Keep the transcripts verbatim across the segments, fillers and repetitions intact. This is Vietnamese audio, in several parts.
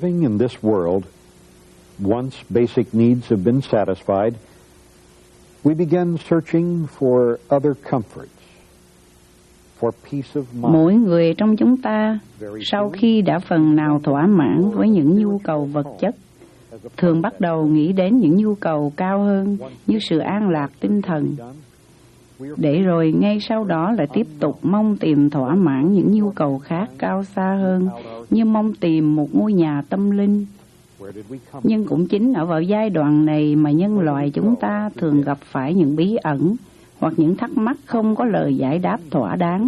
living in this world, once basic needs have been satisfied, we begin searching for other comforts, for peace of mind. Mỗi người trong chúng ta, sau khi đã phần nào thỏa mãn với những nhu cầu vật chất, thường bắt đầu nghĩ đến những nhu cầu cao hơn như sự an lạc tinh thần, để rồi ngay sau đó lại tiếp tục mong tìm thỏa mãn những nhu cầu khác cao xa hơn, như mong tìm một ngôi nhà tâm linh. Nhưng cũng chính ở vào giai đoạn này mà nhân loại chúng ta thường gặp phải những bí ẩn hoặc những thắc mắc không có lời giải đáp thỏa đáng.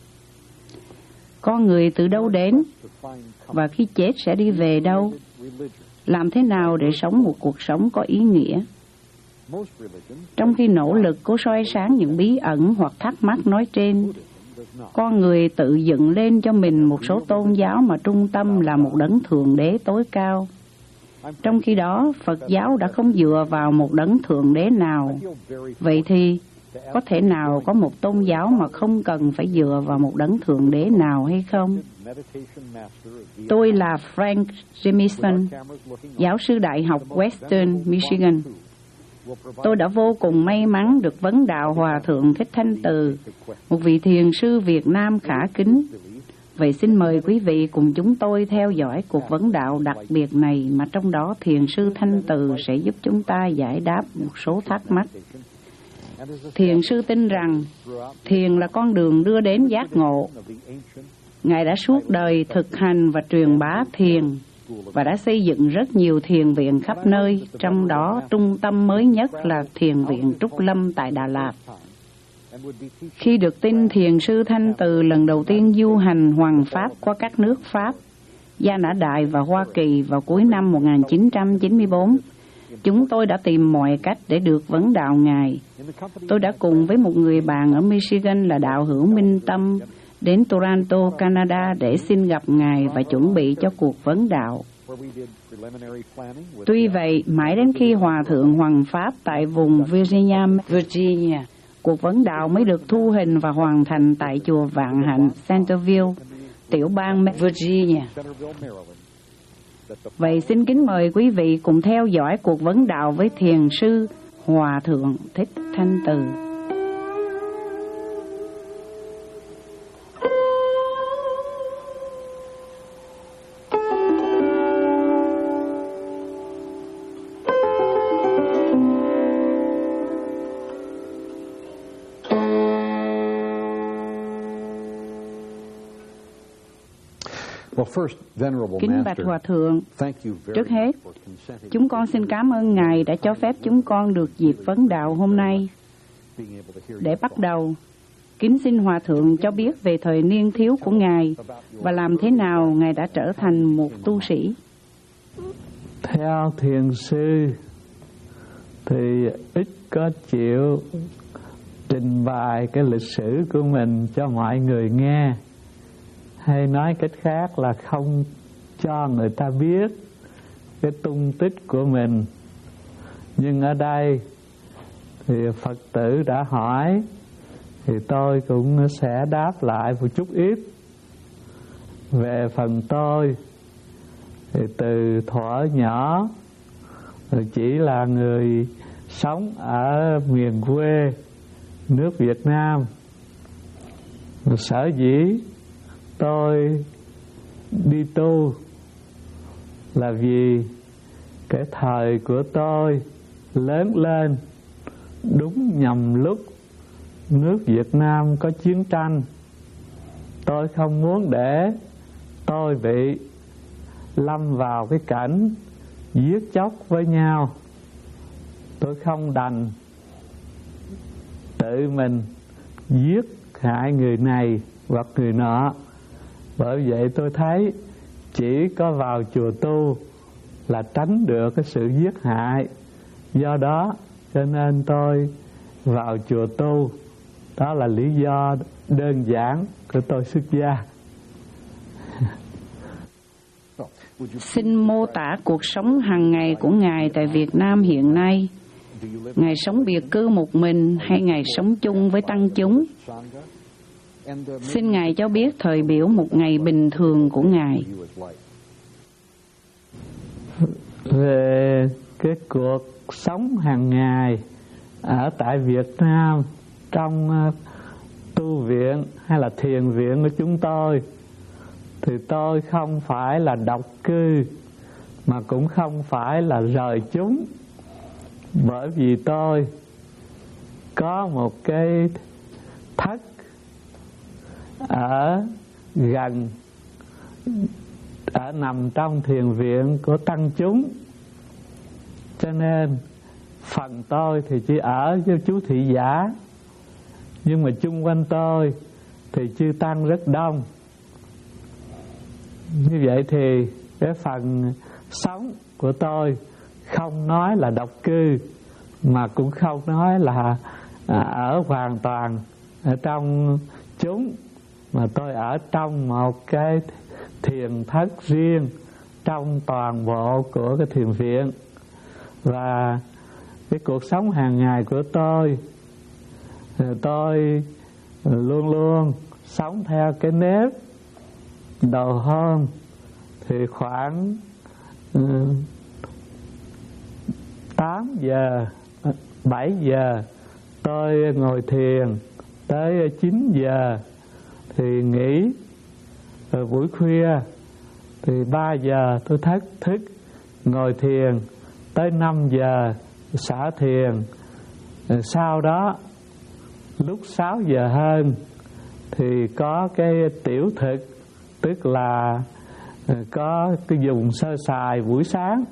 Con người từ đâu đến và khi chết sẽ đi về đâu? Làm thế nào để sống một cuộc sống có ý nghĩa? Trong khi nỗ lực cố soi sáng những bí ẩn hoặc thắc mắc nói trên, con người tự dựng lên cho mình một số tôn giáo mà trung tâm là một đấng thượng đế tối cao. Trong khi đó, Phật giáo đã không dựa vào một đấng thượng đế nào. Vậy thì, có thể nào có một tôn giáo mà không cần phải dựa vào một đấng thượng đế nào hay không? Tôi là Frank Jamison, giáo sư Đại học Western Michigan. Tôi đã vô cùng may mắn được vấn đạo Hòa Thượng Thích Thanh Từ, một vị thiền sư Việt Nam khả kính. Vậy xin mời quý vị cùng chúng tôi theo dõi cuộc vấn đạo đặc biệt này mà trong đó thiền sư Thanh Từ sẽ giúp chúng ta giải đáp một số thắc mắc. Thiền sư tin rằng thiền là con đường đưa đến giác ngộ. Ngài đã suốt đời thực hành và truyền bá thiền và đã xây dựng rất nhiều thiền viện khắp nơi, trong đó trung tâm mới nhất là thiền viện Trúc Lâm tại Đà Lạt. Khi được tin thiền sư Thanh Từ lần đầu tiên du hành hoằng pháp qua các nước Pháp, Gia Nã Đại và Hoa Kỳ vào cuối năm một nghìn chín trăm chín mươi tư, chúng tôi đã tìm mọi cách để được vấn đạo Ngài. Tôi đã cùng với một người bạn ở Michigan là đạo hữu Minh Tâm đến Toronto, Canada để xin gặp Ngài và chuẩn bị cho cuộc vấn đạo. Tuy vậy, mãi đến khi Hòa Thượng hoằng pháp tại vùng Virginia, Virginia, cuộc vấn đạo mới được thu hình và hoàn thành tại chùa Vạn Hạnh, Centerville, tiểu bang Virginia. Vậy xin kính mời quý vị cùng theo dõi cuộc vấn đạo với thiền sư Hòa Thượng Thích Thanh Từ. Kính bạch Hòa Thượng, trước hết, chúng con xin cảm ơn Ngài đã cho phép chúng con được dịp vấn đạo hôm nay. Để bắt đầu, kính xin Hòa Thượng cho biết về thời niên thiếu của Ngài và làm thế nào Ngài đã trở thành một tu sĩ. Theo thiền sư thì ít có chịu trình bày cái lịch sử của mình cho mọi người nghe. Hay nói cách khác là không cho người ta biết cái tung tích của mình. Nhưng ở đây thì Phật tử đã hỏi, thì tôi cũng sẽ đáp lại một chút ít. Về phần tôi, thì từ thuở nhỏ chỉ là người sống ở miền quê nước Việt Nam. Sở dĩ tôi đi tu là vì cái thời của tôi lớn lên đúng nhằm lúc nước Việt Nam có chiến tranh. Tôi không muốn để tôi bị lâm vào cái cảnh giết chóc với nhau. Tôi không đành tự mình giết hại người này hoặc người nọ. Bởi vậy tôi thấy chỉ có vào chùa tu là tránh được cái sự giết hại. Do đó cho nên tôi vào chùa tu. Đó là lý do đơn giản của tôi xuất gia. Xin mô tả cuộc sống hàng ngày của Ngài tại Việt Nam hiện nay. Ngài sống biệt cư một mình hay Ngài sống chung với tăng chúng? Xin Ngài cho biết thời biểu một ngày bình thường của Ngài. về cái cuộc sống hàng ngày ở tại Việt Nam trong tu viện hay là thiền viện của chúng tôi, thì tôi không phải là độc cư mà cũng không phải là rời chúng, bởi vì tôi có một cái thất ở gần, ở nằm trong thiền viện của tăng chúng, cho nên phần tôi thì chỉ ở với chú thị giả, nhưng mà chung quanh tôi thì chư tăng rất đông. Như vậy thì cái phần sống của tôi không nói là độc cư, mà cũng không nói là ở hoàn toàn ở trong chúng, mà tôi ở trong một cái thiền thất riêng trong toàn bộ của cái thiền viện. Và cái cuộc sống hàng ngày của tôi, tôi luôn luôn sống theo cái nếp đầu hôm thì khoảng tám giờ, bảy giờ tôi ngồi thiền, tới chín giờ thì nghỉ, rồi buổi khuya thì ba giờ tôi thức thức ngồi thiền, tới năm giờ xả thiền. Rồi sau đó lúc sáu giờ hơn thì có cái tiểu thực, tức là có cái dùng sơ sài buổi sáng.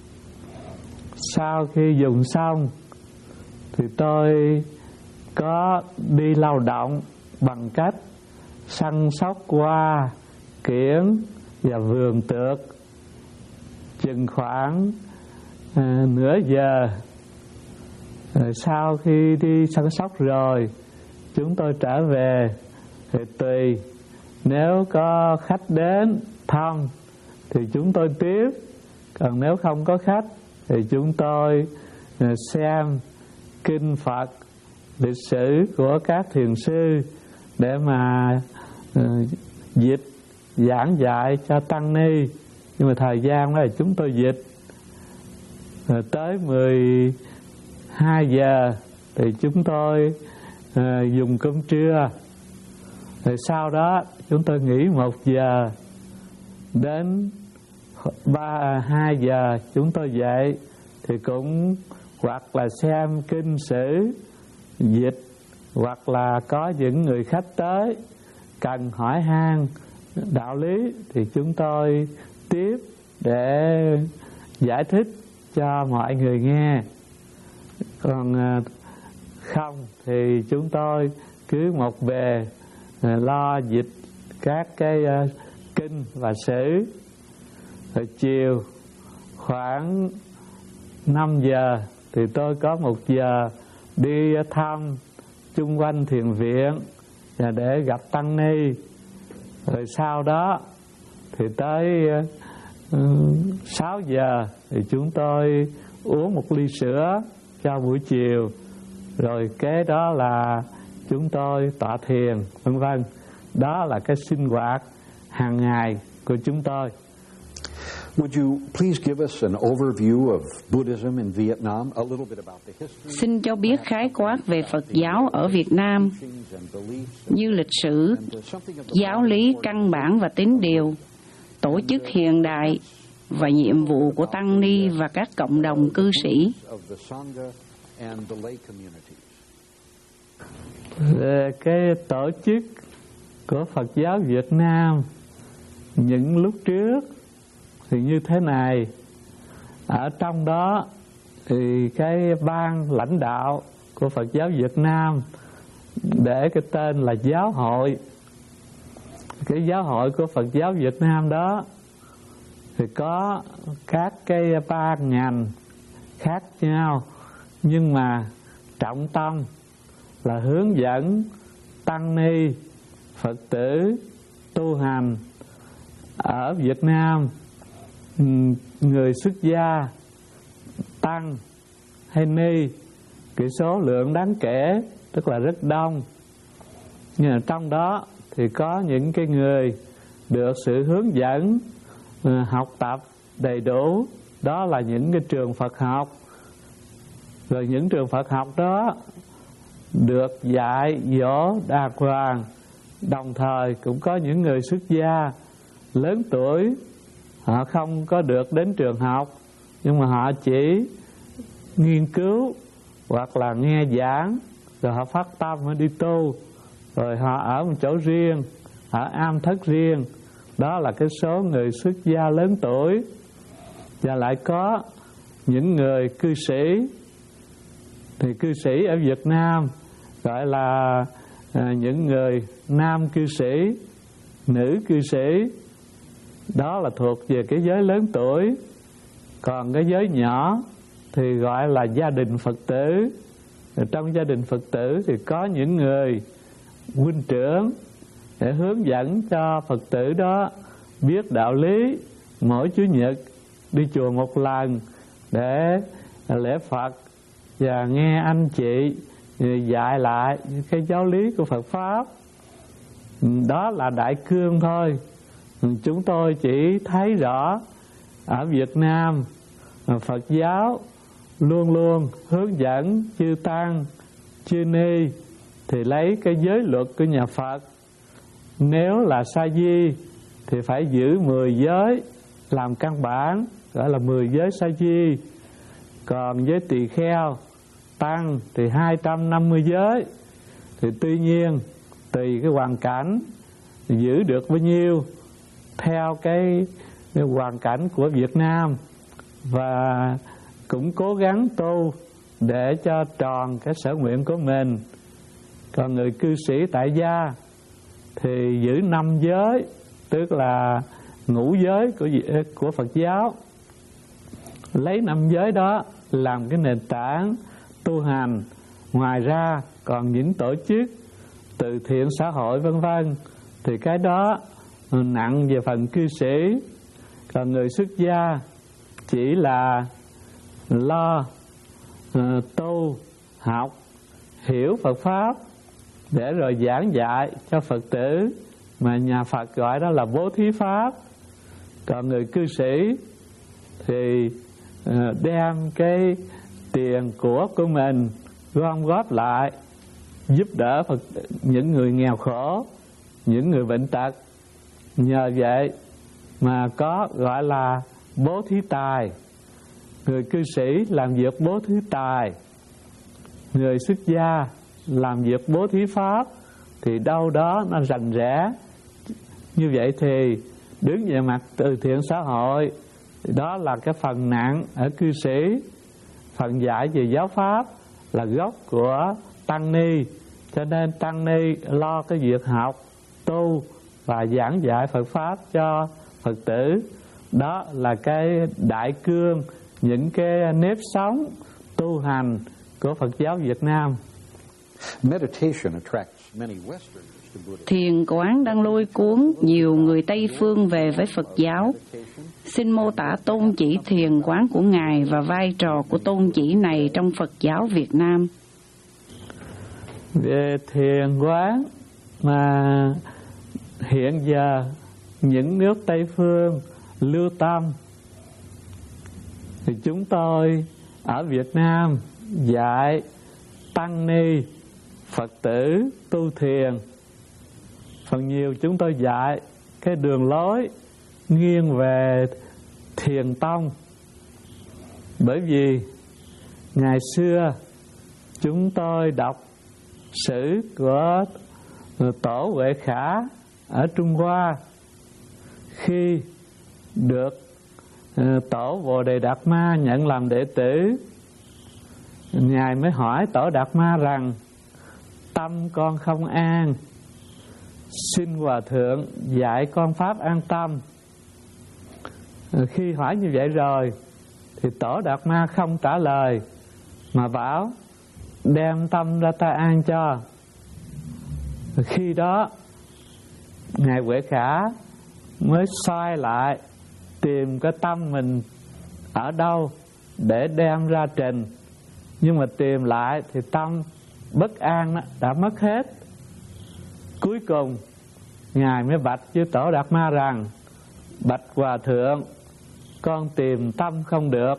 Sau khi dùng xong thì tôi có đi lao động bằng cách săn sóc hoa, kiểng và vườn tược. Chừng khoảng à, nửa giờ, rồi sau khi đi săn sóc rồi, chúng tôi trở về. Thì tùy, nếu có khách đến thăm thì chúng tôi tiếp, còn nếu không có khách thì chúng tôi xem kinh Phật, lịch sử của các thiền sư để mà uh, dịch giảng dạy cho tăng ni. Nhưng mà thời gian đó là chúng tôi dịch. Rồi tới mười hai giờ thì chúng tôi uh, dùng cơm trưa. Rồi sau đó chúng tôi nghỉ một giờ, đến ba hai giờ chúng tôi dậy thì cũng hoặc là xem kinh sử dịch, hoặc là có những người khách tới cần hỏi han đạo lý thì chúng tôi tiếp để giải thích cho mọi người nghe. Còn không thì chúng tôi cứ một bề lo dịch các cái kinh và sử. Rồi chiều khoảng năm giờ thì tôi có một giờ đi thăm chung quanh thiền viện và để gặp tăng ni. Rồi sau đó thì tới sáu giờ thì chúng tôi uống một ly sữa cho buổi chiều. Rồi kế đó là chúng tôi tọa thiền, vân vân. Đó là cái sinh hoạt hàng ngày của chúng tôi. Would you please give us an overview of Buddhism in Vietnam, a little bit about the history? Xin cho biết khái quát về Phật giáo ở Việt Nam, như lịch sử, giáo lý căn bản và tín điều, tổ chức hiện đại và nhiệm vụ của tăng ni và các cộng đồng cư sĩ. Về cái tổ chức của Phật giáo Việt Nam những lúc trước thì như thế này. Ở trong đó thì cái ban lãnh đạo của Phật giáo Việt Nam để cái tên là giáo hội. Cái giáo hội của Phật giáo Việt Nam đó thì có các cái ban ngành khác nhau, nhưng mà trọng tâm là hướng dẫn tăng ni Phật tử tu hành ở Việt Nam. Người xuất gia, tăng hay ni, cái số lượng đáng kể, tức là rất đông. Nhưng mà trong đó thì có những cái người được sự hướng dẫn, học tập đầy đủ đó là những cái trường Phật học. Rồi những trường Phật học đó được dạy dỗ đàng hoàng, đồng thời cũng có những người xuất gia lớn tuổi, họ không có được đến trường học, nhưng mà họ chỉ nghiên cứu hoặc là nghe giảng, rồi họ phát tâm họ đi tu, rồi họ ở một chỗ riêng, ở am thất riêng. Đó là cái số người xuất gia lớn tuổi. Và lại có những người cư sĩ. Thì cư sĩ ở Việt Nam gọi là à, những người nam cư sĩ, nữ cư sĩ. Đó là thuộc về cái giới lớn tuổi. Còn cái giới nhỏ thì gọi là gia đình Phật tử. Ở trong gia đình Phật tử thì có những người huynh trưởng để hướng dẫn cho Phật tử đó biết đạo lý. Mỗi Chủ nhật đi chùa một lần để lễ Phật và nghe anh chị dạy lại cái giáo lý của Phật Pháp. Đó là đại cương thôi. Chúng tôi chỉ thấy rõ ở Việt Nam Phật giáo luôn luôn hướng dẫn chư tăng, chư ni thì lấy cái giới luật của nhà Phật. Nếu là sa di thì phải giữ mười giới làm căn bản, gọi là mười giới sa di. Còn với tỳ kheo, tăng thì hai trăm năm mươi giới. Thì tuy nhiên tùy cái hoàn cảnh giữ được bao nhiêu theo cái, cái hoàn cảnh của Việt Nam, và cũng cố gắng tu để cho tròn cái sở nguyện của mình. Còn người cư sĩ tại gia thì giữ năm giới, tức là ngũ giới của của Phật giáo. Lấy năm giới đó làm cái nền tảng tu hành. Ngoài ra còn những tổ chức từ thiện xã hội vân vân thì cái đó nặng về phần cư sĩ. Còn người xuất gia chỉ là lo uh, tu học, hiểu Phật Pháp để rồi giảng dạy cho Phật tử, mà nhà Phật gọi đó là bố thí Pháp. Còn người cư sĩ thì uh, đem cái tiền của của mình gom góp lại giúp đỡ Phật, những người nghèo khổ, những người bệnh tật. Nhờ vậy mà có gọi là bố thí tài. Người cư sĩ làm việc bố thí tài, người xuất gia làm việc bố thí Pháp, thì đâu đó nó rành rẽ. Như vậy thì đứng về mặt từ thiện xã hội, đó là cái phần nặng ở cư sĩ. Phần dạy về giáo Pháp là gốc của tăng ni, cho nên tăng ni lo cái việc học, tu và giảng dạy Phật Pháp cho Phật tử. Đó là cái đại cương, những cái nếp sống tu hành của Phật giáo Việt Nam. Thiền quán đang lôi cuốn nhiều người Tây phương về với Phật giáo. Xin mô tả tôn chỉ thiền quán của Ngài và vai trò của tôn chỉ này trong Phật giáo Việt Nam. Về thiền quán mà hiện giờ những nước Tây phương lưu tâm thì chúng tôi ở Việt Nam dạy tăng ni Phật tử tu thiền. Phần nhiều chúng tôi dạy cái đường lối nghiêng về thiền tông. Bởi vì ngày xưa chúng tôi đọc sử của Tổ Huệ Khả ở Trung Hoa, khi được Tổ Bồ Đề Đạt Ma nhận làm đệ tử, Ngài mới hỏi Tổ Đạt Ma rằng: tâm con không an, xin Hòa Thượng dạy con pháp an tâm. Khi hỏi như vậy rồi thì Tổ Đạt Ma không trả lời, mà bảo đem tâm ra ta an cho. Khi đó Ngài Huệ Khả mới xoay lại tìm cái tâm mình ở đâu để đem ra trình. Nhưng mà tìm lại thì tâm bất an đó đã mất hết. Cuối cùng Ngài mới bạch với Tổ Đạt Ma rằng: bạch Hòa Thượng, con tìm tâm không được.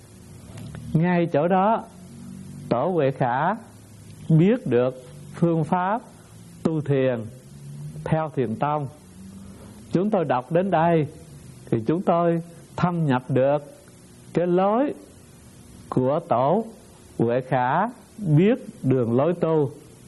Ngay chỗ đó Tổ Huệ Khả biết được phương pháp tu thiền theo Thiền Tông. Chúng tôi đọc đến đây thì chúng tôi thâm nhập được cái lối của Tổ Huệ Khả biết đường lối tu.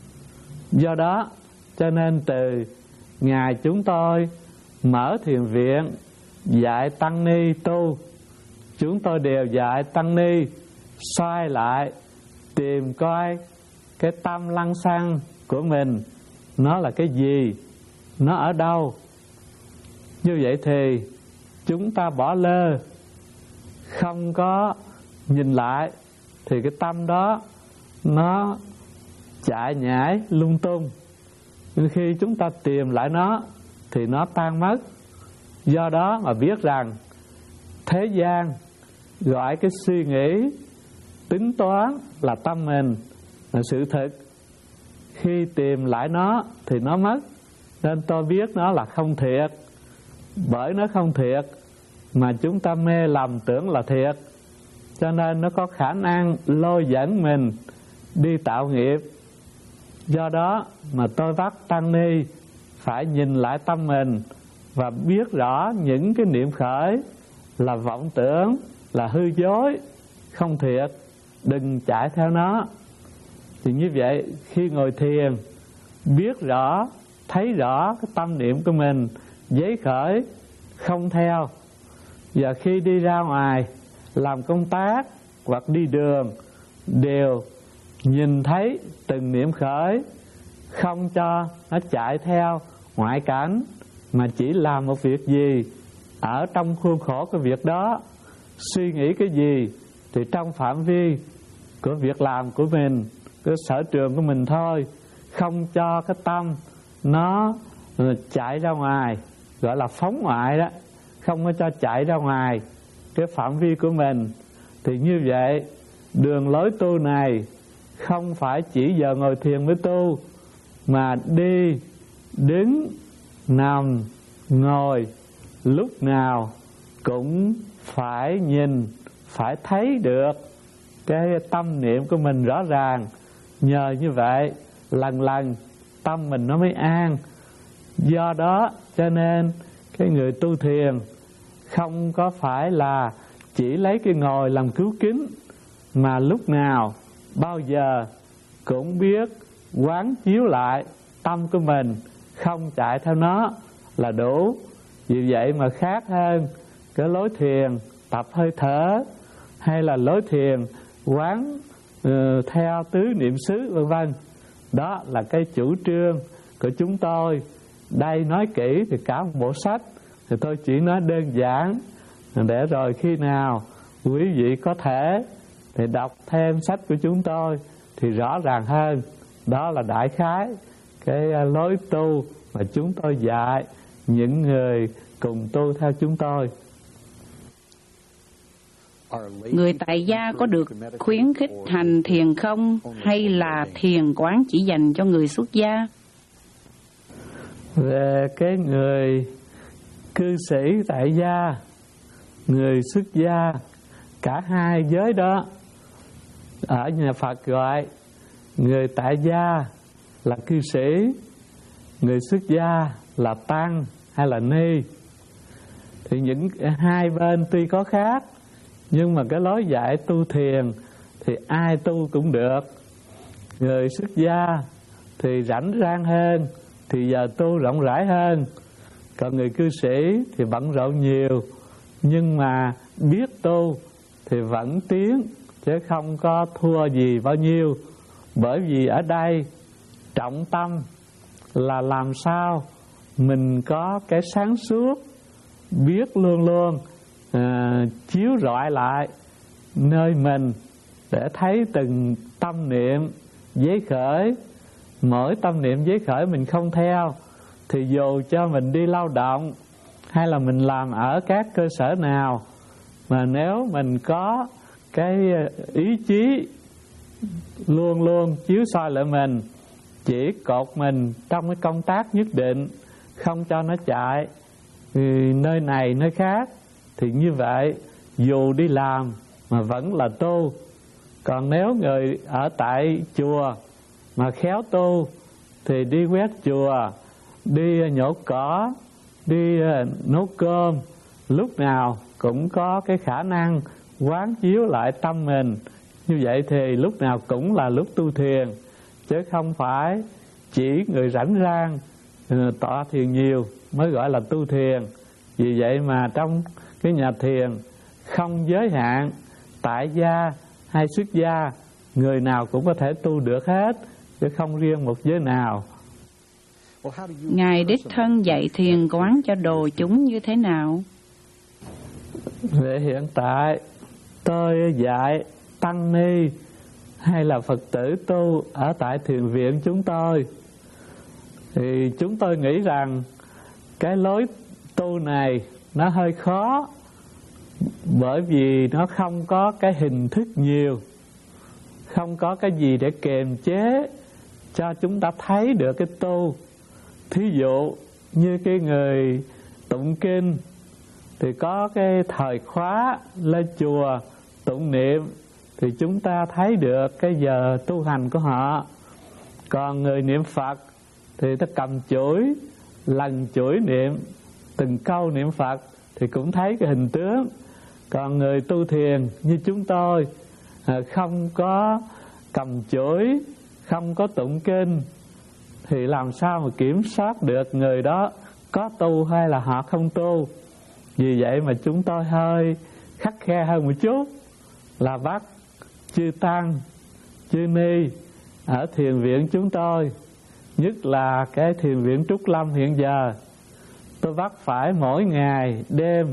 Do đó cho nên từ ngày chúng tôi mở thiền viện dạy tăng ni tu, chúng tôi đều dạy tăng ni xoay lại tìm coi cái tâm lăng xăng của mình nó là cái gì, nó ở đâu. Như vậy thì chúng ta bỏ lơ, không có nhìn lại thì cái tâm đó nó chạy nhảy lung tung. Nhưng khi chúng ta tìm lại nó thì nó tan mất. Do đó mà biết rằng thế gian gọi cái suy nghĩ, tính toán là tâm mình, là sự thực. Khi tìm lại nó thì nó mất. Nên tôi biết nó là không thiệt. Bởi nó không thiệt mà chúng ta mê lầm tưởng là thiệt, cho nên nó có khả năng lôi dẫn mình đi tạo nghiệp. Do đó mà tôi bắt tăng ni phải nhìn lại tâm mình và biết rõ những cái niệm khởi là vọng tưởng, là hư dối, không thiệt, đừng chạy theo nó. Thì như vậy khi ngồi thiền biết rõ, thấy rõ cái tâm niệm của mình giấy khởi, không theo. Và khi đi ra ngoài làm công tác hoặc đi đường đều nhìn thấy từng niệm khởi, không cho nó chạy theo ngoại cảnh, mà chỉ làm một việc gì ở trong khuôn khổ cái việc đó, suy nghĩ cái gì thì trong phạm vi của việc làm của mình, cái sở trường của mình thôi, không cho cái tâm nó chạy ra ngoài, gọi là phóng ngoại đó, không có cho chạy ra ngoài cái phạm vi của mình. Thì như vậy đường lối tu này không phải chỉ giờ ngồi thiền mới tu, mà đi, đứng, nằm, ngồi, lúc nào cũng phải nhìn, phải thấy được cái tâm niệm của mình rõ ràng. Nhờ như vậy lần lần tâm mình nó mới an. Do đó cho nên cái người tu thiền không có phải là chỉ lấy cái ngồi làm cứu kính, mà lúc nào bao giờ cũng biết quán chiếu lại tâm của mình, không chạy theo nó là đủ. Vì vậy mà khác hơn cái lối thiền tập hơi thở, hay là lối thiền quán uh, theo tứ niệm xứ vân vân. Đó là cái chủ trương của chúng tôi. Đây nói kỹ thì cả một bộ sách, thì tôi chỉ nói đơn giản để rồi khi nào quý vị có thể thì đọc thêm sách của chúng tôi thì rõ ràng hơn. Đó là đại khái cái lối tu mà chúng tôi dạy những người cùng tu theo chúng tôi. Người tại gia có được khuyến khích hành thiền không, hay là thiền quán chỉ dành cho người xuất gia? Về cái người cư sĩ tại gia, người xuất gia, cả hai giới đó ở nhà Phật gọi người tại gia là cư sĩ, người xuất gia là tăng hay là ni. Thì những hai bên tuy có khác, nhưng mà cái lối dạy tu thiền thì ai tu cũng được. Người xuất gia thì rảnh rang hơn, thì giờ tu rộng rãi hơn. Còn người cư sĩ thì bận rộn nhiều, nhưng mà biết tu thì vẫn tiến, chứ không có thua gì bao nhiêu. Bởi vì ở đây trọng tâm là làm sao mình có cái sáng suốt, biết luôn luôn à, chiếu rọi lại nơi mình để thấy từng tâm niệm giấy khởi. Mỗi tâm niệm giấy khởi mình không theo, thì dù cho mình đi lao động hay là mình làm ở các cơ sở nào, mà nếu mình có cái ý chí luôn luôn chiếu soi lại mình, chỉ cột mình trong cái công tác nhất định, không cho nó chạy nơi này nơi khác, thì như vậy dù đi làm mà vẫn là tu. Còn nếu người ở tại chùa mà khéo tu thì đi quét chùa, đi nhổ cỏ, đi nấu cơm, lúc nào cũng có cái khả năng quán chiếu lại tâm mình. Như vậy thì lúc nào cũng là lúc tu thiền, chứ không phải chỉ người rảnh rang tọa thiền nhiều mới gọi là tu thiền. Vì vậy mà trong cái nhà thiền không giới hạn tại gia hay xuất gia, người nào cũng có thể tu được hết, chứ không riêng một giới nào. Ngài đích thân dạy thiền quán cho đồ chúng như thế nào? Về hiện tại tôi dạy tăng ni hay là Phật tử tu ở tại thiền viện chúng tôi, thì chúng tôi nghĩ rằng cái lối tu này nó hơi khó, bởi vì nó không có cái hình thức nhiều, không có cái gì để kềm chế cho chúng ta thấy được cái tu. Thí dụ như cái người tụng kinh thì có cái thời khóa lên chùa tụng niệm thì chúng ta thấy được cái giờ tu hành của họ. Còn người niệm Phật thì ta cầm chuỗi, lần chuỗi niệm từng câu niệm Phật thì cũng thấy cái hình tướng. Còn người tu thiền như chúng tôi không có cầm chuỗi, không có tụng kinh thì làm sao mà kiểm soát được người đó có tu hay là họ không tu. Vì vậy mà chúng tôi hơi khắt khe hơn một chút, là bắt chư tăng, chư ni ở thiền viện chúng tôi, nhất là cái thiền viện Trúc Lâm hiện giờ, tôi bắt phải mỗi ngày đêm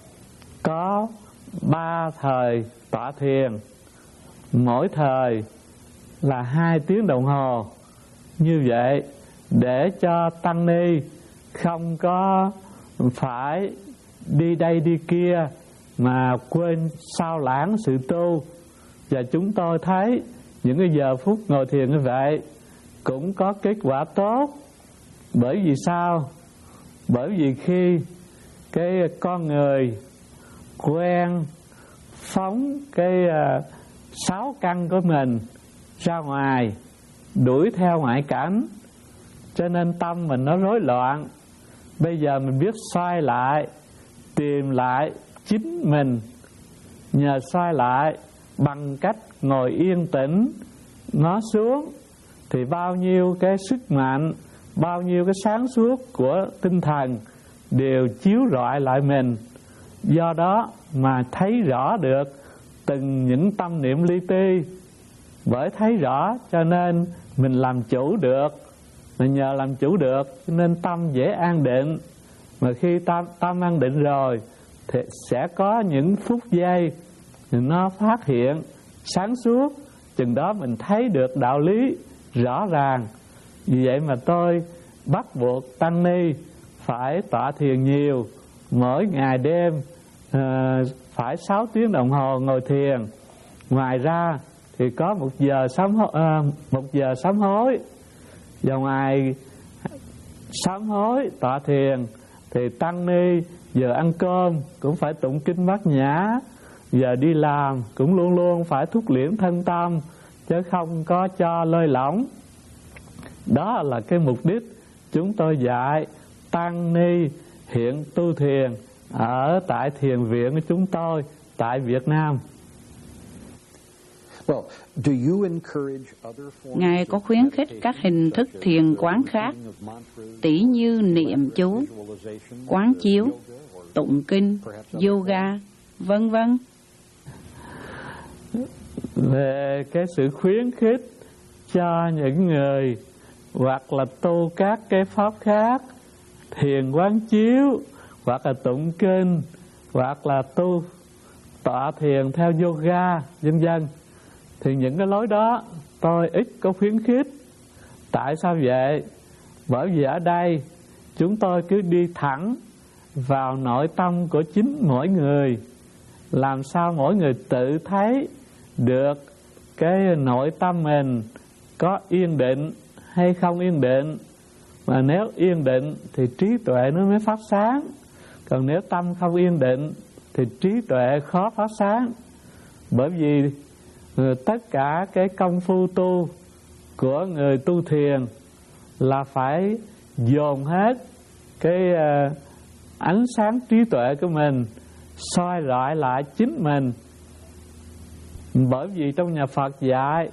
có ba thời tọa thiền, mỗi thời là hai tiếng đồng hồ. Như vậy để cho tăng ni không có phải đi đây đi kia mà quên sao lãng sự tu. Và chúng tôi thấy những cái giờ phút ngồi thiền như vậy cũng có kết quả tốt. Bởi vì sao? Bởi vì khi cái con người quen phóng cái uh, sáu căn của mình ra ngoài, đuổi theo ngoại cảnh, cho nên tâm mình nó rối loạn. Bây giờ mình biết xoay lại, tìm lại chính mình. Nhờ xoay lại bằng cách ngồi yên tĩnh, ngó xuống, thì bao nhiêu cái sức mạnh, bao nhiêu cái sáng suốt của tinh thần đều chiếu rọi lại mình. Do đó mà thấy rõ được từng những tâm niệm li ti. Bởi thấy rõ cho nên mình làm chủ được. Mà nhờ làm chủ được cho nên tâm dễ an định. Mà khi tâm, tâm an định rồi thì sẽ có những phút giây nó phát hiện sáng suốt. Chừng đó mình thấy được đạo lý rõ ràng. Vì vậy mà tôi bắt buộc tăng ni phải tọa thiền nhiều, mỗi ngày đêm uh, phải sáu tiếng đồng hồ ngồi thiền. Ngoài ra thì có một giờ sám hối, uh, một giờ sám hối. Và ngoài sám hối tọa thiền thì tăng ni giờ ăn cơm cũng phải tụng kinh Bát Nhã, giờ đi làm cũng luôn luôn phải thúc liễm thân tâm, chứ không có cho lơi lỏng. Đó là cái mục đích chúng tôi dạy tăng ni hiện tu thiền ở tại thiền viện của chúng tôi tại Việt Nam. Ngài có khuyến khích các hình thức thiền quán khác, tỉ như niệm chú, quán chiếu, tụng kinh, yoga, vân vân? Về cái sự khuyến khích cho những người hoặc là tu các cái pháp khác, thiền quán chiếu, hoặc là tụng kinh, hoặc là tu tọa thiền theo yoga, vân vân, thì những cái lối đó tôi ít có khuyến khích. Tại sao vậy? Bởi vì ở đây chúng tôi cứ đi thẳng vào nội tâm của chính mỗi người. Làm sao mỗi người tự thấy được cái nội tâm mình có yên định hay không yên định. Mà nếu yên định thì trí tuệ nó mới phát sáng. Còn nếu tâm không yên định thì trí tuệ khó phát sáng. Bởi vì tất cả cái công phu tu của người tu thiền là phải dồn hết cái uh, ánh sáng trí tuệ của mình soi rọi lại chính mình. Bởi vì trong nhà Phật dạy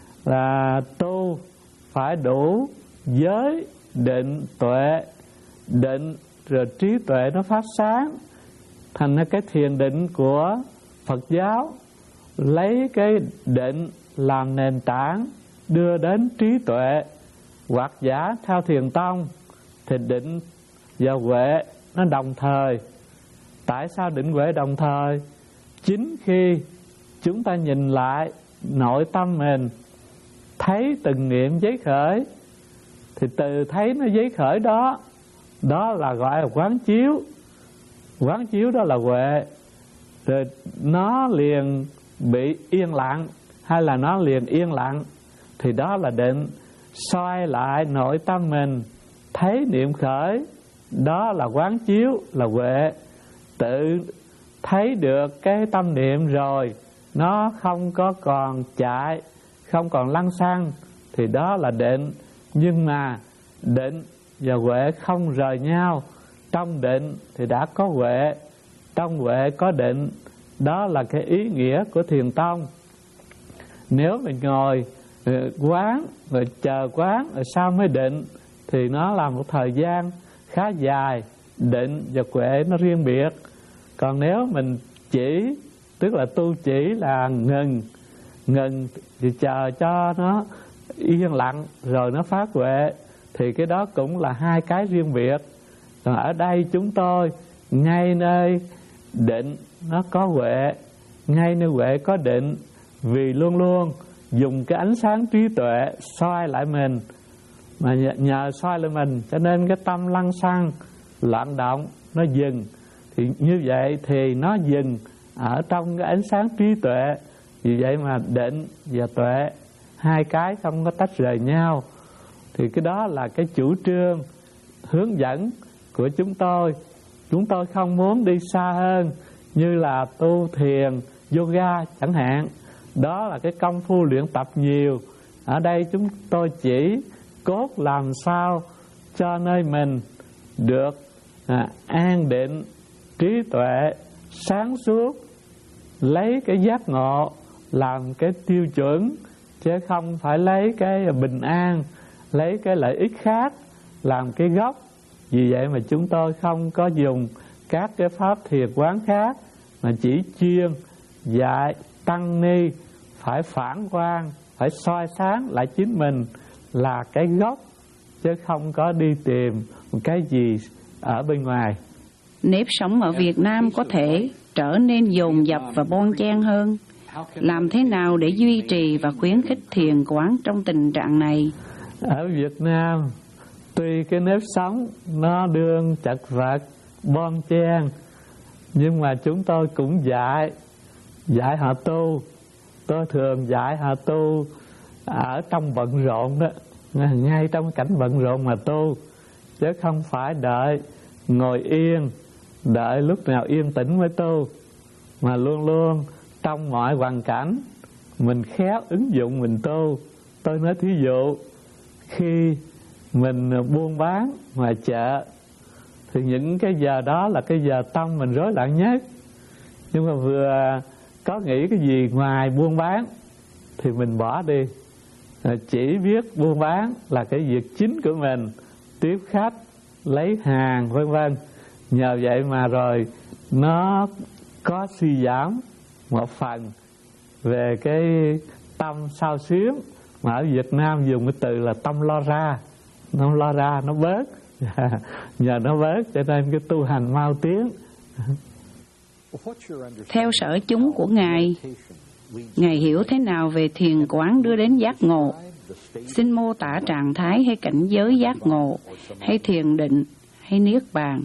là tu phải đủ giới, định, tuệ. Định rồi trí tuệ nó phát sáng. Thành ra cái thiền định của Phật giáo lấy cái định làm nền tảng đưa đến trí tuệ. Hoặc giả theo thiền tông thì định và huệ nó đồng thời. Tại sao định huệ đồng thời? Chính khi chúng ta nhìn lại nội tâm mình, thấy từng niệm giấy khởi, thì từ thấy nó giấy khởi đó, đó là gọi là quán chiếu. Quán chiếu đó là huệ. Rồi nó liền bị yên lặng hay là nó liền yên lặng thì đó là định. Soi lại nội tâm mình, thấy niệm khởi, đó là quán chiếu, là huệ. Tự thấy được cái tâm niệm rồi, nó không có còn chạy, không còn lăng xăng, thì đó là định. Nhưng mà định và huệ không rời nhau. Trong định thì đã có huệ, trong huệ có định. Đó là cái ý nghĩa của thiền tông. Nếu mình ngồi quán rồi chờ quán rồi sau mới định thì nó là một thời gian khá dài. Định và huệ nó riêng biệt. Còn nếu mình chỉ, tức là tu chỉ là ngừng, ngừng thì chờ cho nó yên lặng rồi nó phát huệ, thì cái đó cũng là hai cái riêng biệt. Còn ở đây chúng tôi ngay nơi định nó có huệ, ngay nơi huệ có định, vì luôn luôn dùng cái ánh sáng trí tuệ soi lại mình. Mà nhờ soi lại mình cho nên cái tâm lăng xăng, loạn động nó dừng. Thì như vậy thì nó dừng ở trong cái ánh sáng trí tuệ. Vì vậy mà định và tuệ hai cái không có tách rời nhau. Thì cái đó là cái chủ trương hướng dẫn của chúng tôi. Chúng tôi không muốn đi xa hơn như là tu thiền, yoga chẳng hạn. Đó là cái công phu luyện tập nhiều. Ở đây chúng tôi chỉ cốt làm sao cho nơi mình được à, an định, trí tuệ, sáng suốt, lấy cái giác ngộ làm cái tiêu chuẩn, chứ không phải lấy cái bình an, lấy cái lợi ích khác làm cái gốc. Vì vậy mà chúng tôi không có dùng các cái pháp thiền quán khác, mà chỉ chuyên dạy tăng ni phải phản quang, phải soi sáng lại chính mình là cái gốc, chứ không có đi tìm một cái gì ở bên ngoài. Nếp sống ở Việt Nam có thể trở nên dồn dập và bon chen hơn. Làm thế nào để duy trì và khuyến khích thiền quán trong tình trạng này? Ở Việt Nam, tuy cái nếp sống nó đương chật vật, bon chen, nhưng mà chúng tôi cũng dạy, dạy họ tu. Tôi thường dạy họ tu ở trong bận rộn đó, ngay trong cảnh bận rộn mà tu, chứ không phải đợi ngồi yên, đợi lúc nào yên tĩnh mới tu, mà luôn luôn trong mọi hoàn cảnh mình khéo ứng dụng mình tu. Tôi nói thí dụ, khi mình buôn bán ngoài chợ thì những cái giờ đó là cái giờ tâm mình rối loạn nhất. Nhưng mà vừa có nghĩ cái gì ngoài buôn bán thì mình bỏ đi, chỉ biết buôn bán là cái việc chính của mình, tiếp khách, lấy hàng vân vân. Nhờ vậy mà rồi nó có suy giảm một phần về cái tâm sao xuyến, mà ở Việt Nam dùng cái từ là tâm lo ra. Nó lo ra, nó bớt. Nhờ nó bớt cho nên cái tu hành mau tiến. Theo sở chúng của Ngài, Ngài hiểu thế nào về thiền quán đưa đến giác ngộ? Xin mô tả trạng thái hay cảnh giới giác ngộ, hay thiền định, hay niết bàn.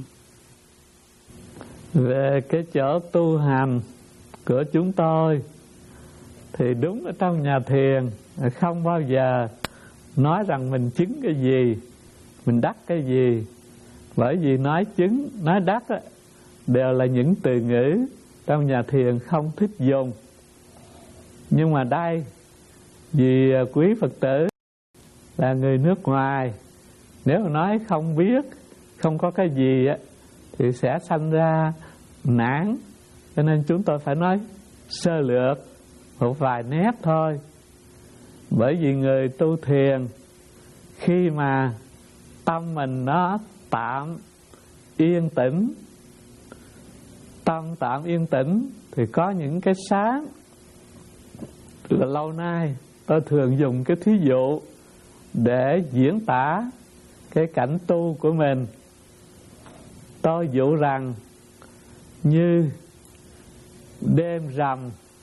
Về cái chỗ tu hành của chúng tôi thì đúng ở trong nhà thiền không bao giờ nói rằng mình chứng cái gì, mình đắc cái gì. Bởi vì nói chứng, nói đắc á, đều là những từ ngữ trong nhà thiền không thích dùng. Nhưng mà đây, vì quý Phật tử là người nước ngoài, nếu mà nói không biết, không có cái gì á, thì sẽ sanh ra nản. Cho nên chúng tôi phải nói sơ lược một vài nét thôi. Bởi vì người tu thiền, khi mà tâm mình nó tạm yên tĩnh, tâm tạm yên tĩnh thì có những cái sáng. Là lâu nay tôi thường dùng cái thí dụ để diễn tả cái cảnh tu của mình. Tôi dụ rằng như đêm rằm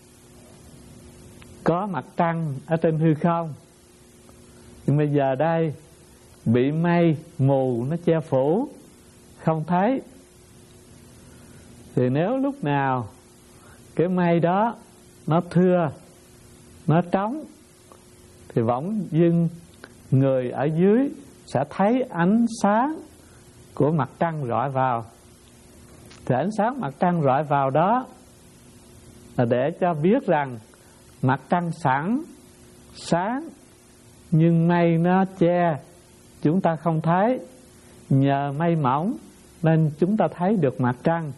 có mặt trăng ở trên hư không, nhưng bây giờ đây bị mây mù nó che phủ, không thấy. Thì nếu lúc nào cái mây đó nó thưa, nó trống, thì bỗng dưng người ở dưới sẽ thấy ánh sáng của mặt trăng rọi vào. Thì ánh sáng mặt trăng rọi vào đó là để cho biết rằng mặt trăng sẵn sáng, nhưng mây nó che, chúng ta không thấy. Nhờ mây mỏng nên chúng ta thấy được mặt trăng.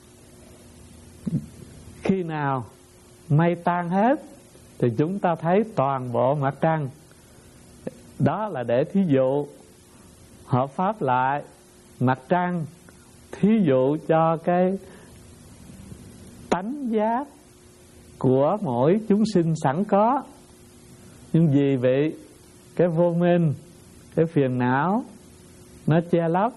Khi nào mây tan hết thì chúng ta thấy toàn bộ mặt trăng. Đó là để thí dụ hợp pháp lại mặt trăng, thí dụ cho cái tánh giác của mỗi chúng sinh sẵn có. Nhưng vì vậy cái vô minh, cái phiền não nó che lấp.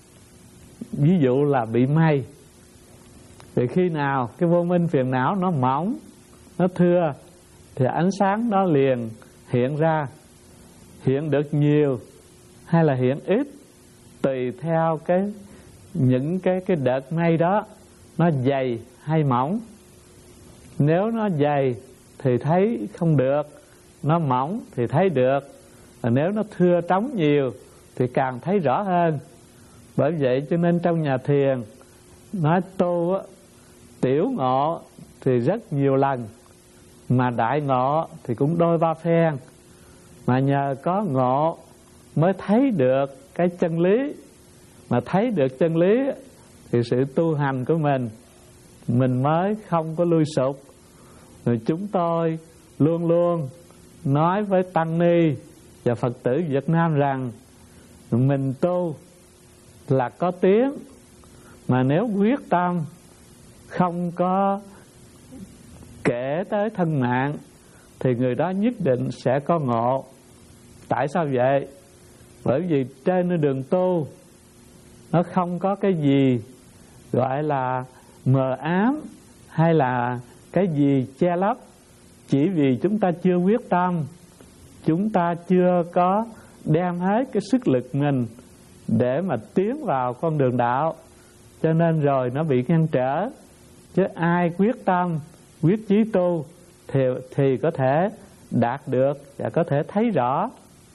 Ví dụ là bị mây, thì khi nào cái vô minh phiền não nó mỏng, nó thưa, thì ánh sáng nó liền hiện ra. Hiện được nhiều hay là hiện ít tùy theo cái những cái cái đợt mây đó nó dày hay mỏng. Nếu nó dày thì thấy không được, nó mỏng thì thấy được. Và nếu nó thưa trống nhiều thì càng thấy rõ hơn. Bởi vậy cho nên trong nhà thiền nói tu á, tiểu ngộ thì rất nhiều lần, mà đại ngộ thì cũng đôi ba phen. Mà nhờ có ngộ mới thấy được cái chân lý. Mà thấy được chân lý thì sự tu hành của mình mình mới không có lui sụp. Rồi chúng tôi luôn luôn nói với tăng ni và Phật tử Việt Nam rằng mình tu là có tiếng, mà nếu quyết tâm không có kể tới thân mạng thì người đó nhất định sẽ có ngộ. Tại sao vậy? Bởi vì trên đường tu nó không có cái gì gọi là mờ ám hay là cái gì che lấp. Chỉ vì chúng ta chưa quyết tâm, chúng ta chưa có đem hết cái sức lực mình để mà tiến vào con đường đạo, cho nên rồi nó bị ngăn trở. Chứ ai quyết tâm, quyết chí tu thì, thì có thể đạt được và có thể thấy rõ.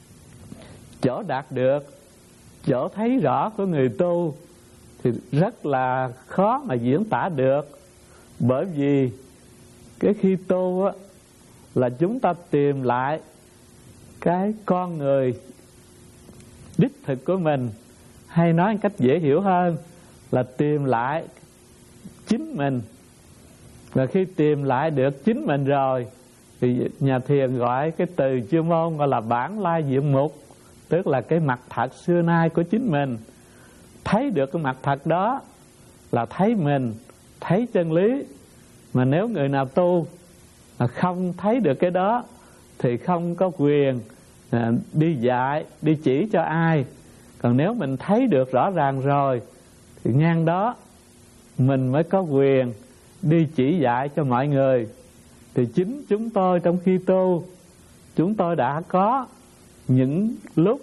Chỗ đạt được, chỗ thấy rõ của người tu thì rất là khó mà diễn tả được. Bởi vì cái khi tu á, là chúng ta tìm lại cái con người đích thực của mình, hay nói một cách dễ hiểu hơn là tìm lại chính mình. Và khi tìm lại được chính mình rồi thì nhà thiền gọi cái từ chuyên môn gọi là bản lai diện mục, tức là cái mặt thật xưa nay của chính mình. Thấy được cái mặt thật đó là thấy mình, thấy chân lý. Mà nếu người nào tu mà không thấy được cái đó thì không có quyền à, đi dạy, đi chỉ cho ai. Còn nếu mình thấy được rõ ràng rồi thì ngang đó mình mới có quyền đi chỉ dạy cho mọi người. Thì chính chúng tôi trong khi tu, chúng tôi đã có những lúc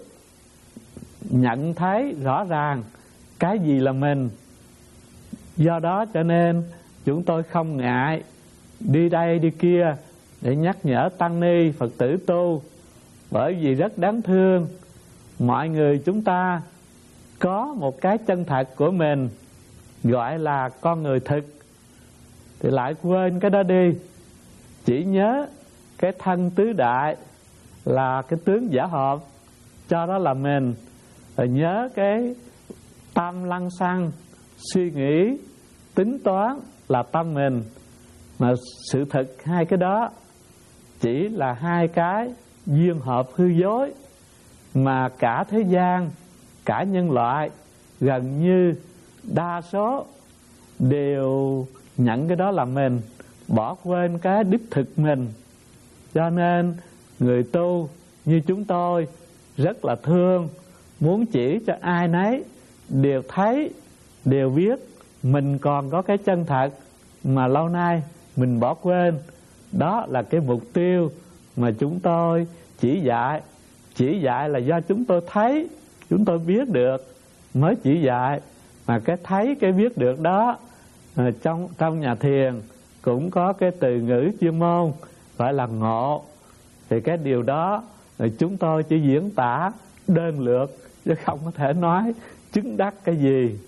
nhận thấy rõ ràng cái gì là mình. Do đó cho nên chúng tôi không ngại đi đây đi kia để nhắc nhở tăng ni Phật tử tu. Bởi vì rất đáng thương, mọi người chúng ta có một cái chân thật của mình, gọi là con người thực. thì lại quên cái đó đi, chỉ nhớ cái thân tứ đại là cái tướng giả hợp, cho đó là mình. Rồi nhớ cái tâm lăng xăng, suy nghĩ, tính toán là tâm mình. Mà sự thật hai cái đó chỉ là hai cái duyên hợp hư dối mà cả thế gian, cả nhân loại gần như đa số đều nhận cái đó là mình, bỏ quên cái đích thực mình. Cho nên người tu như chúng tôi rất là thương, muốn chỉ cho ai nấy đều thấy, đều biết mình còn có cái chân thật mà lâu nay mình bỏ quên. Đó là cái mục tiêu mà chúng tôi chỉ dạy. Chỉ dạy là do chúng tôi thấy, chúng tôi biết được mới chỉ dạy. Mà cái thấy, cái biết được đó, trong, trong nhà thiền cũng có cái từ ngữ chuyên môn gọi là ngộ. Thì cái điều đó chúng tôi chỉ diễn tả đơn lược, chứ không có thể nói chứng đắc cái gì.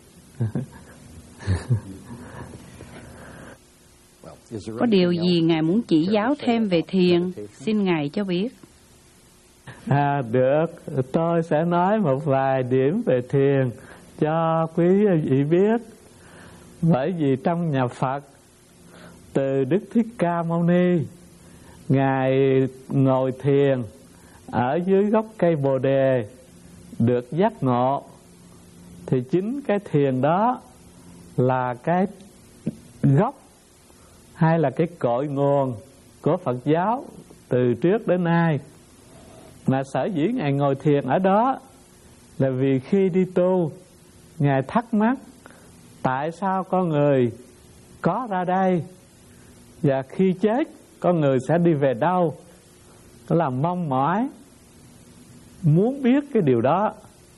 Có điều gì Ngài muốn chỉ giáo thêm về thiền, xin Ngài cho biết. À, được, tôi sẽ nói một vài điểm về thiền cho quý vị biết. Bởi vì trong nhà Phật, từ Đức Thích Ca Mâu Ni, Ngài ngồi thiền ở dưới gốc cây Bồ Đề, được giác ngộ. Thì chính cái thiền đó là cái gốc hay là cái cội nguồn của Phật giáo từ trước đến nay. Mà sở dĩ Ngài ngồi thiền ở đó là vì khi đi tu, Ngài thắc mắc tại sao con người có ra đây và khi chết con người sẽ đi về đâu. Đó là mong mỏi muốn biết cái điều đó.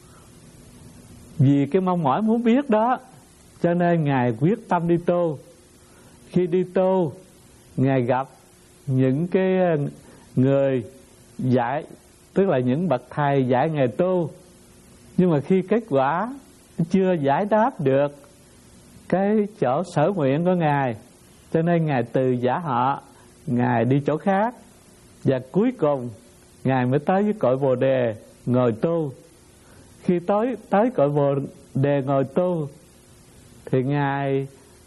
Vì cái mong mỏi muốn biết đó cho nên Ngài quyết tâm đi tu. Khi đi tu, Ngài gặp những cái người dạy, tức là những bậc thầy dạy Ngài tu. Nhưng mà khi kết quả chưa giải đáp được cái chỗ sở nguyện của Ngài, cho nên Ngài từ giả họ, Ngài đi chỗ khác. Và cuối cùng Ngài mới tới với cội Bồ Đề ngồi tu. Khi tới, tới cội Bồ Đề ngồi tu thì Ngài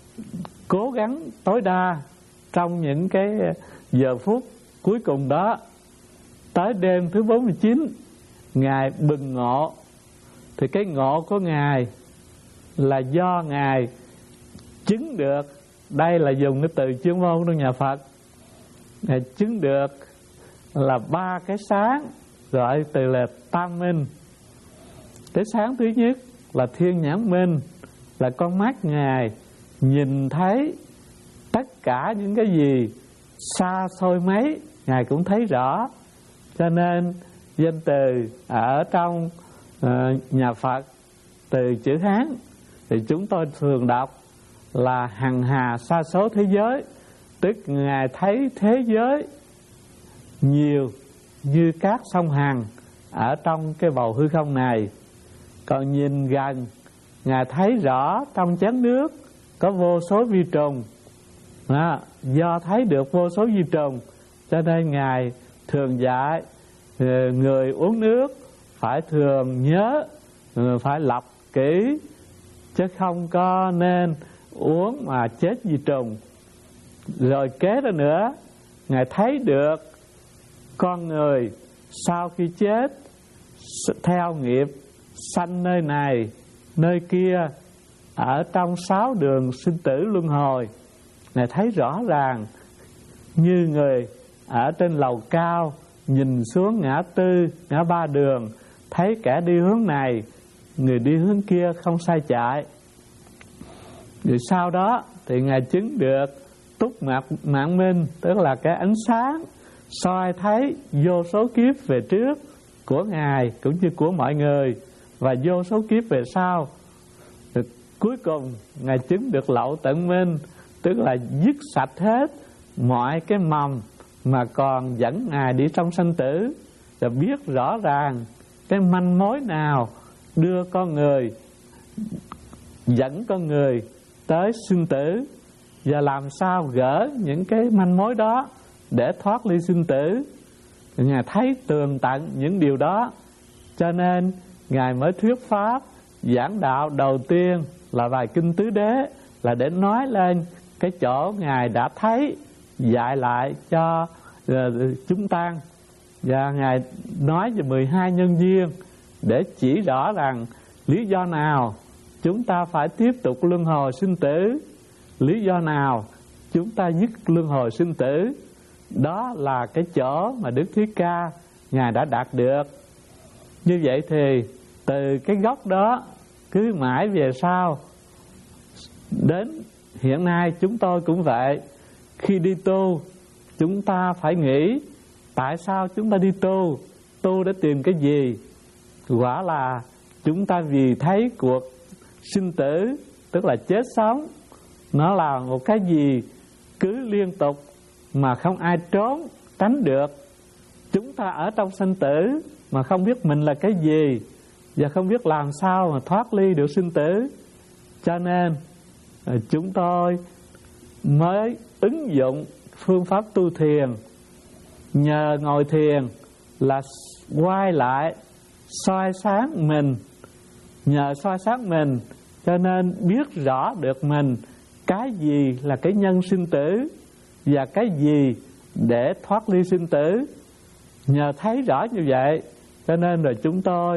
cố gắng tối đa trong những cái giờ phút cuối cùng đó. Tới đêm thứ bốn mươi chín, Ngài bừng ngộ. Thì cái ngộ của Ngài là do Ngài chứng được, đây là dùng cái từ chuyên môn trong nhà Phật, Ngài chứng được là ba cái sáng, gọi từ là tam minh. Cái sáng thứ nhất là thiên nhãn minh, là con mắt Ngài nhìn thấy tất cả những cái gì xa xôi mấy Ngài cũng thấy rõ. Cho nên danh từ ở trong uh, nhà Phật, từ chữ Hán thì chúng tôi thường đọc là hằng hà sa số thế giới, tức Ngài thấy thế giới nhiều như các sông Hằng ở trong cái bầu hư không này. Còn nhìn gần, Ngài thấy rõ trong chén nước có vô số vi trùng. Đó, do thấy được vô số vi trùng cho nên Ngài thường dạy người uống nước phải thường nhớ, phải lọc kỹ, chứ không có nên uống mà chết vi trùng. Rồi kế đó nữa, Ngài thấy được con người sau khi chết theo nghiệp sanh nơi này nơi kia, ở trong sáu đường sinh tử luân hồi. Ngài thấy rõ ràng như người ở trên lầu cao nhìn xuống ngã tư, ngã ba đường, thấy kẻ đi hướng này, người đi hướng kia không sai chạy. Rồi sau đó thì Ngài chứng được túc mạt mạng minh, tức là cái ánh sáng soi thấy vô số kiếp về trước của Ngài cũng như của mọi người, và vô số kiếp về sau. Rồi cuối cùng Ngài chứng được lậu tận minh, tức là dứt sạch hết mọi cái mầm mà còn dẫn Ngài đi trong sanh tử, và biết rõ ràng cái manh mối nào đưa con người, dẫn con người tới sinh tử, và làm sao gỡ những cái manh mối đó để thoát ly sinh tử. Ngài thấy tường tận những điều đó, cho nên Ngài mới thuyết pháp giảng đạo đầu tiên là bài Kinh Tứ Đế, là để nói lên cái chỗ Ngài đã thấy, dạy lại cho uh, chúng tăng. Và Ngài nói về mười hai nhân duyên để chỉ rõ rằng lý do nào chúng ta phải tiếp tục luân hồi sinh tử, lý do nào chúng ta dứt luân hồi sinh tử. Đó là cái chỗ mà Đức Thích Ca Ngài đã đạt được. Như vậy thì từ cái gốc đó cứ mãi về sau đến hiện nay chúng tôi cũng vậy. Khi đi tu, chúng ta phải nghĩ tại sao chúng ta đi tu, tu để tìm cái gì? Quả là chúng ta vì thấy cuộc sinh tử, tức là chết sống, nó là một cái gì cứ liên tục mà không ai trốn tránh được. Chúng ta ở trong sinh tử mà không biết mình là cái gì, và không biết làm sao mà thoát ly được sinh tử. Cho nên chúng tôi mới ứng dụng phương pháp tu thiền. Nhờ ngồi thiền là quay lại soi sáng mình. Nhờ soi sáng mình cho nên biết rõ được mình cái gì là cái nhân sinh tử và cái gì để thoát ly sinh tử. Nhờ thấy rõ như vậy cho nên rồi chúng tôi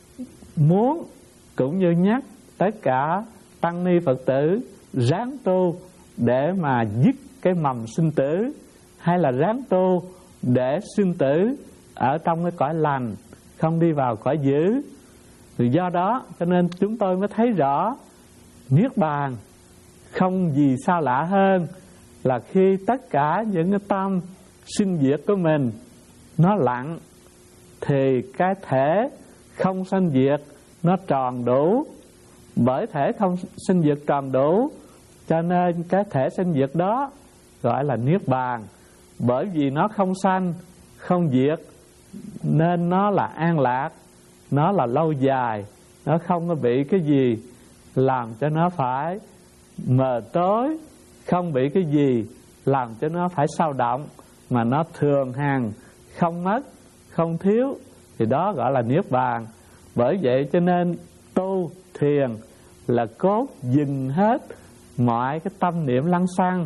muốn cũng như nhắc tất cả tăng ni Phật tử ráng tu để mà dứt cái mầm sinh tử, hay là ráng tu để sinh tử ở trong cái cõi lành, không đi vào cõi dữ. Thì do đó cho nên chúng tôi mới thấy rõ Niết Bàn không gì xa lạ hơn là khi tất cả những cái tâm sinh diệt của mình nó lặng, thì cái thể không sanh diệt nó tròn đủ. Bởi thể không sinh diệt tròn đủ cho nên cái thể sinh diệt đó gọi là Niết Bàn. Bởi vì nó không sanh, không diệt nên nó là an lạc, nó là lâu dài, nó không có bị cái gì làm cho nó phải mờ tối, không bị cái gì làm cho nó phải sao động, mà nó thường hằng, không mất, không thiếu, thì đó gọi là Niết Bàn. Bởi vậy cho nên tu thiền là cốt dừng hết mọi cái tâm niệm lăng xăng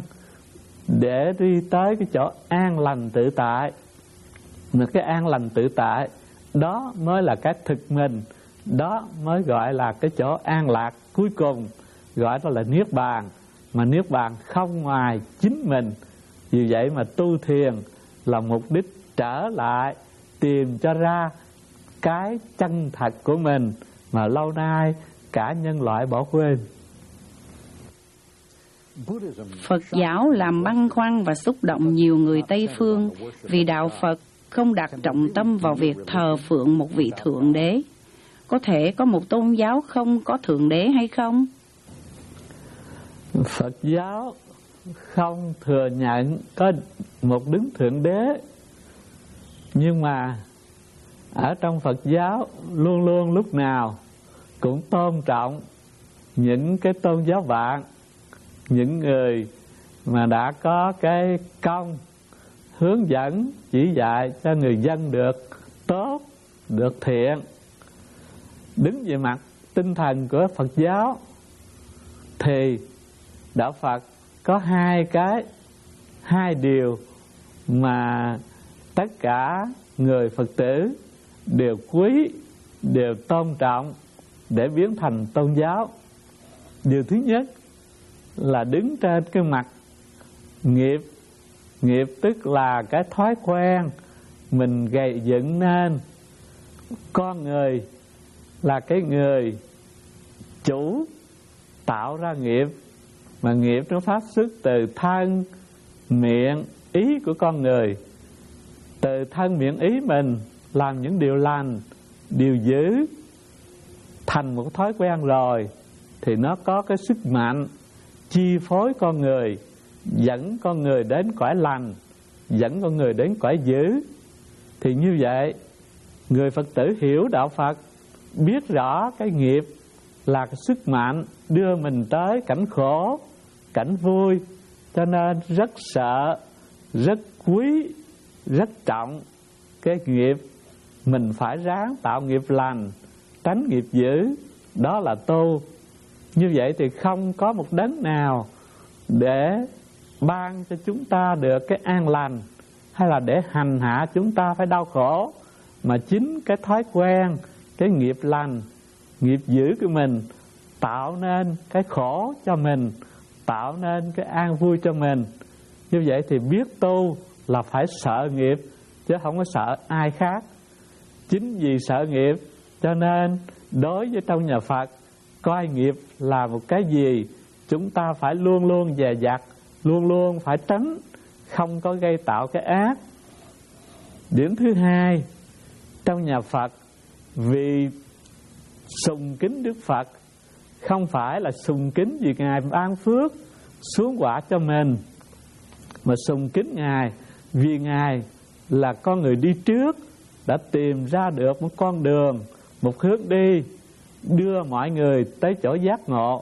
để đi tới cái chỗ an lành tự tại. Mà cái an lành tự tại đó mới là cái thực mình, đó mới gọi là cái chỗ an lạc cuối cùng, gọi đó là Niết Bàn. Mà Niết Bàn không ngoài chính mình. Vì vậy mà tu thiền là mục đích trở lại tìm cho ra cái chân thật của mình mà lâu nay cả nhân loại bỏ quên. Phật giáo làm băn khoăn và xúc động nhiều người Tây phương vì đạo Phật không đặt trọng tâm vào việc thờ phượng một vị Thượng Đế. Có thể có một tôn giáo không có Thượng Đế hay không? Phật giáo không thừa nhận có một Đức Thượng Đế, nhưng mà ở trong Phật giáo luôn luôn lúc nào cũng tôn trọng những cái tôn giáo bạn, những người mà đã có cái công hướng dẫn chỉ dạy cho người dân được tốt, được thiện. Đứng về mặt tinh thần của Phật giáo thì đạo Phật có hai cái hai điều mà tất cả người Phật tử đều quý, đều tôn trọng để biến thành tôn giáo. Điều thứ nhất là đứng trên cái mặt nghiệp. Nghiệp tức là cái thói quen mình gây dựng nên. Con người là cái người chủ tạo ra nghiệp, mà nghiệp nó phát xuất từ thân, miệng, ý của con người. Từ thân, miệng, ý mình làm những điều lành, điều dữ thành một thói quen rồi thì nó có cái sức mạnh chi phối con người, dẫn con người đến cõi lành, dẫn con người đến cõi dữ. Thì như vậy, người Phật tử hiểu đạo Phật, biết rõ cái nghiệp là cái sức mạnh đưa mình tới cảnh khổ, cảnh vui, cho nên rất sợ, rất quý, rất trọng cái nghiệp. Mình phải ráng tạo nghiệp lành, tránh nghiệp dữ, đó là tu. Như vậy thì không có một đấng nào để ban cho chúng ta được cái an lành, hay là để hành hạ chúng ta phải đau khổ, mà chính cái thói quen, cái nghiệp lành, nghiệp dữ của mình tạo nên cái khổ cho mình, tạo nên cái an vui cho mình. Như vậy thì biết tu là phải sợ nghiệp, chứ không có sợ ai khác. Chính vì sợ nghiệp cho nên đối với trong nhà Phật, coi nghiệp là một cái gì chúng ta phải luôn luôn dè dặt, luôn luôn phải tránh, không có gây tạo cái ác. Điểm thứ hai, trong nhà Phật vì sùng kính Đức Phật, không phải là sùng kính vì Ngài ban phước xuống quả cho mình, mà sùng kính Ngài vì Ngài là con người đi trước, đã tìm ra được một con đường, một hướng đi, đưa mọi người tới chỗ giác ngộ.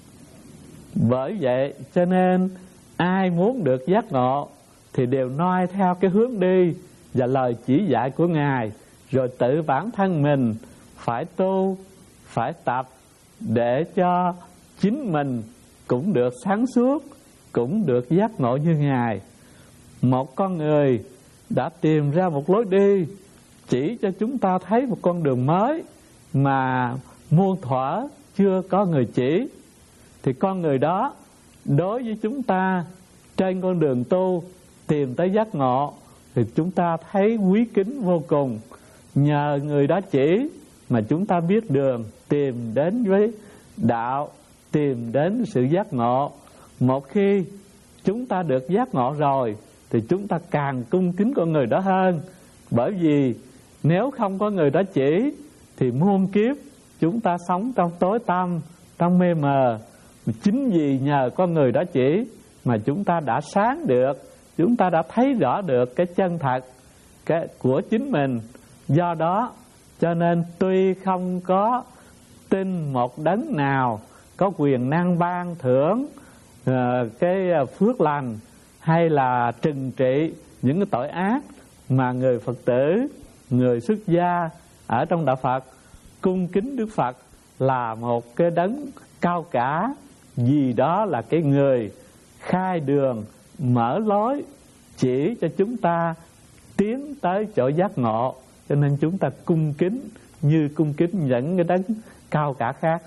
Bởi vậy cho nên ai muốn được giác ngộ thì đều noi theo cái hướng đi và lời chỉ dạy của Ngài, rồi tự bản thân mình phải tu, phải tập để cho chính mình cũng được sáng suốt, cũng được giác ngộ như Ngài. Một con người đã tìm ra một lối đi, chỉ cho chúng ta thấy một con đường mới mà muôn thuở chưa có người chỉ, thì con người đó đối với chúng ta trên con đường tu tìm tới giác ngộ thì chúng ta thấy quý kính vô cùng. Nhờ người đó chỉ mà chúng ta biết đường tìm đến với đạo, tìm đến sự giác ngộ. Một khi chúng ta được giác ngộ rồi thì chúng ta càng cung kính con người đó hơn. Bởi vì nếu không có người đó chỉ thì muôn kiếp chúng ta sống trong tối tăm, trong mê mờ. Chính vì nhờ con người đó chỉ mà chúng ta đã sáng được, chúng ta đã thấy rõ được cái chân thật cái của chính mình. Do đó cho nên tuy không có tin một đấng nào có quyền năng ban thưởng uh, cái phước lành hay là trừng trị những cái tội ác, mà người Phật tử, người xuất gia ở trong đạo Phật cung kính Đức Phật là một cái đấng cao cả, vì đó là cái người khai đường, mở lối, chỉ cho chúng ta tiến tới chỗ giác ngộ. Cho nên chúng ta cung kính như cung kính những cái đấng cao cả khác.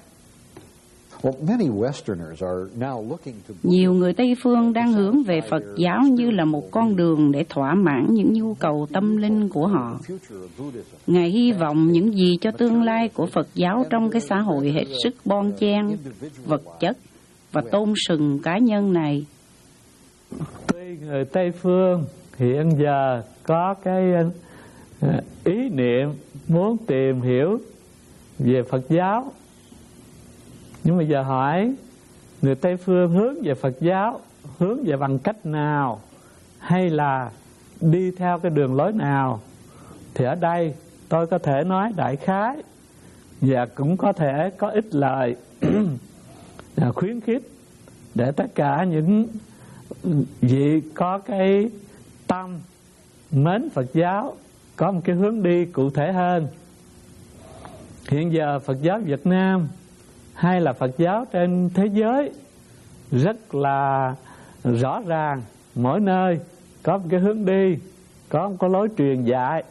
Nhiều người Tây phương đang hướng về Phật giáo như là một con đường để thỏa mãn những nhu cầu tâm linh của họ. Ngài hy vọng những gì cho tương lai của Phật giáo trong cái xã hội hết sức bon chen, vật chất và tôn sùng cá nhân này. Tuy người Tây phương hiện giờ có cái ý niệm muốn tìm hiểu về Phật giáo, nhưng mà giờ hỏi người Tây phương hướng về Phật giáo, hướng về bằng cách nào, hay là đi theo cái đường lối nào, thì ở đây tôi có thể nói đại khái và cũng có thể có ích lời khuyến khích để tất cả những vị có cái tâm mến Phật giáo có một cái hướng đi cụ thể hơn. Hiện giờ Phật giáo Việt Nam hay là Phật giáo trên thế giới rất là rõ ràng, mỗi nơi có một cái hướng đi, có một cái lối truyền dạy.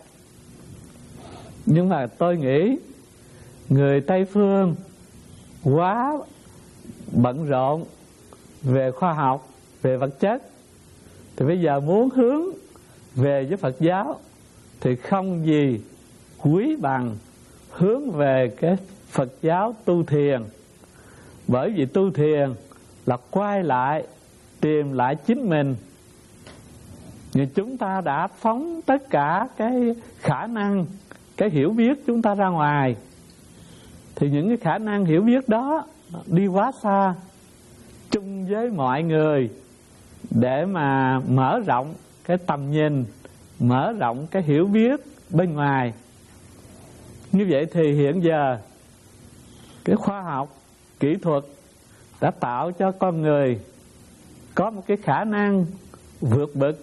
Nhưng mà tôi nghĩ người Tây phương quá bận rộn về khoa học, về vật chất, thì bây giờ muốn hướng về với Phật giáo thì không gì quý bằng hướng về cái Phật giáo tu thiền. Bởi vì tu thiền là quay lại, tìm lại chính mình. Nhưng chúng ta đã phóng tất cả cái khả năng, cái hiểu biết chúng ta ra ngoài, thì những cái khả năng hiểu biết đó đi quá xa chung với mọi người để mà mở rộng cái tầm nhìn, mở rộng cái hiểu biết bên ngoài. Như vậy thì hiện giờ cái khoa học, kỹ thuật đã tạo cho con người có một cái khả năng vượt bậc.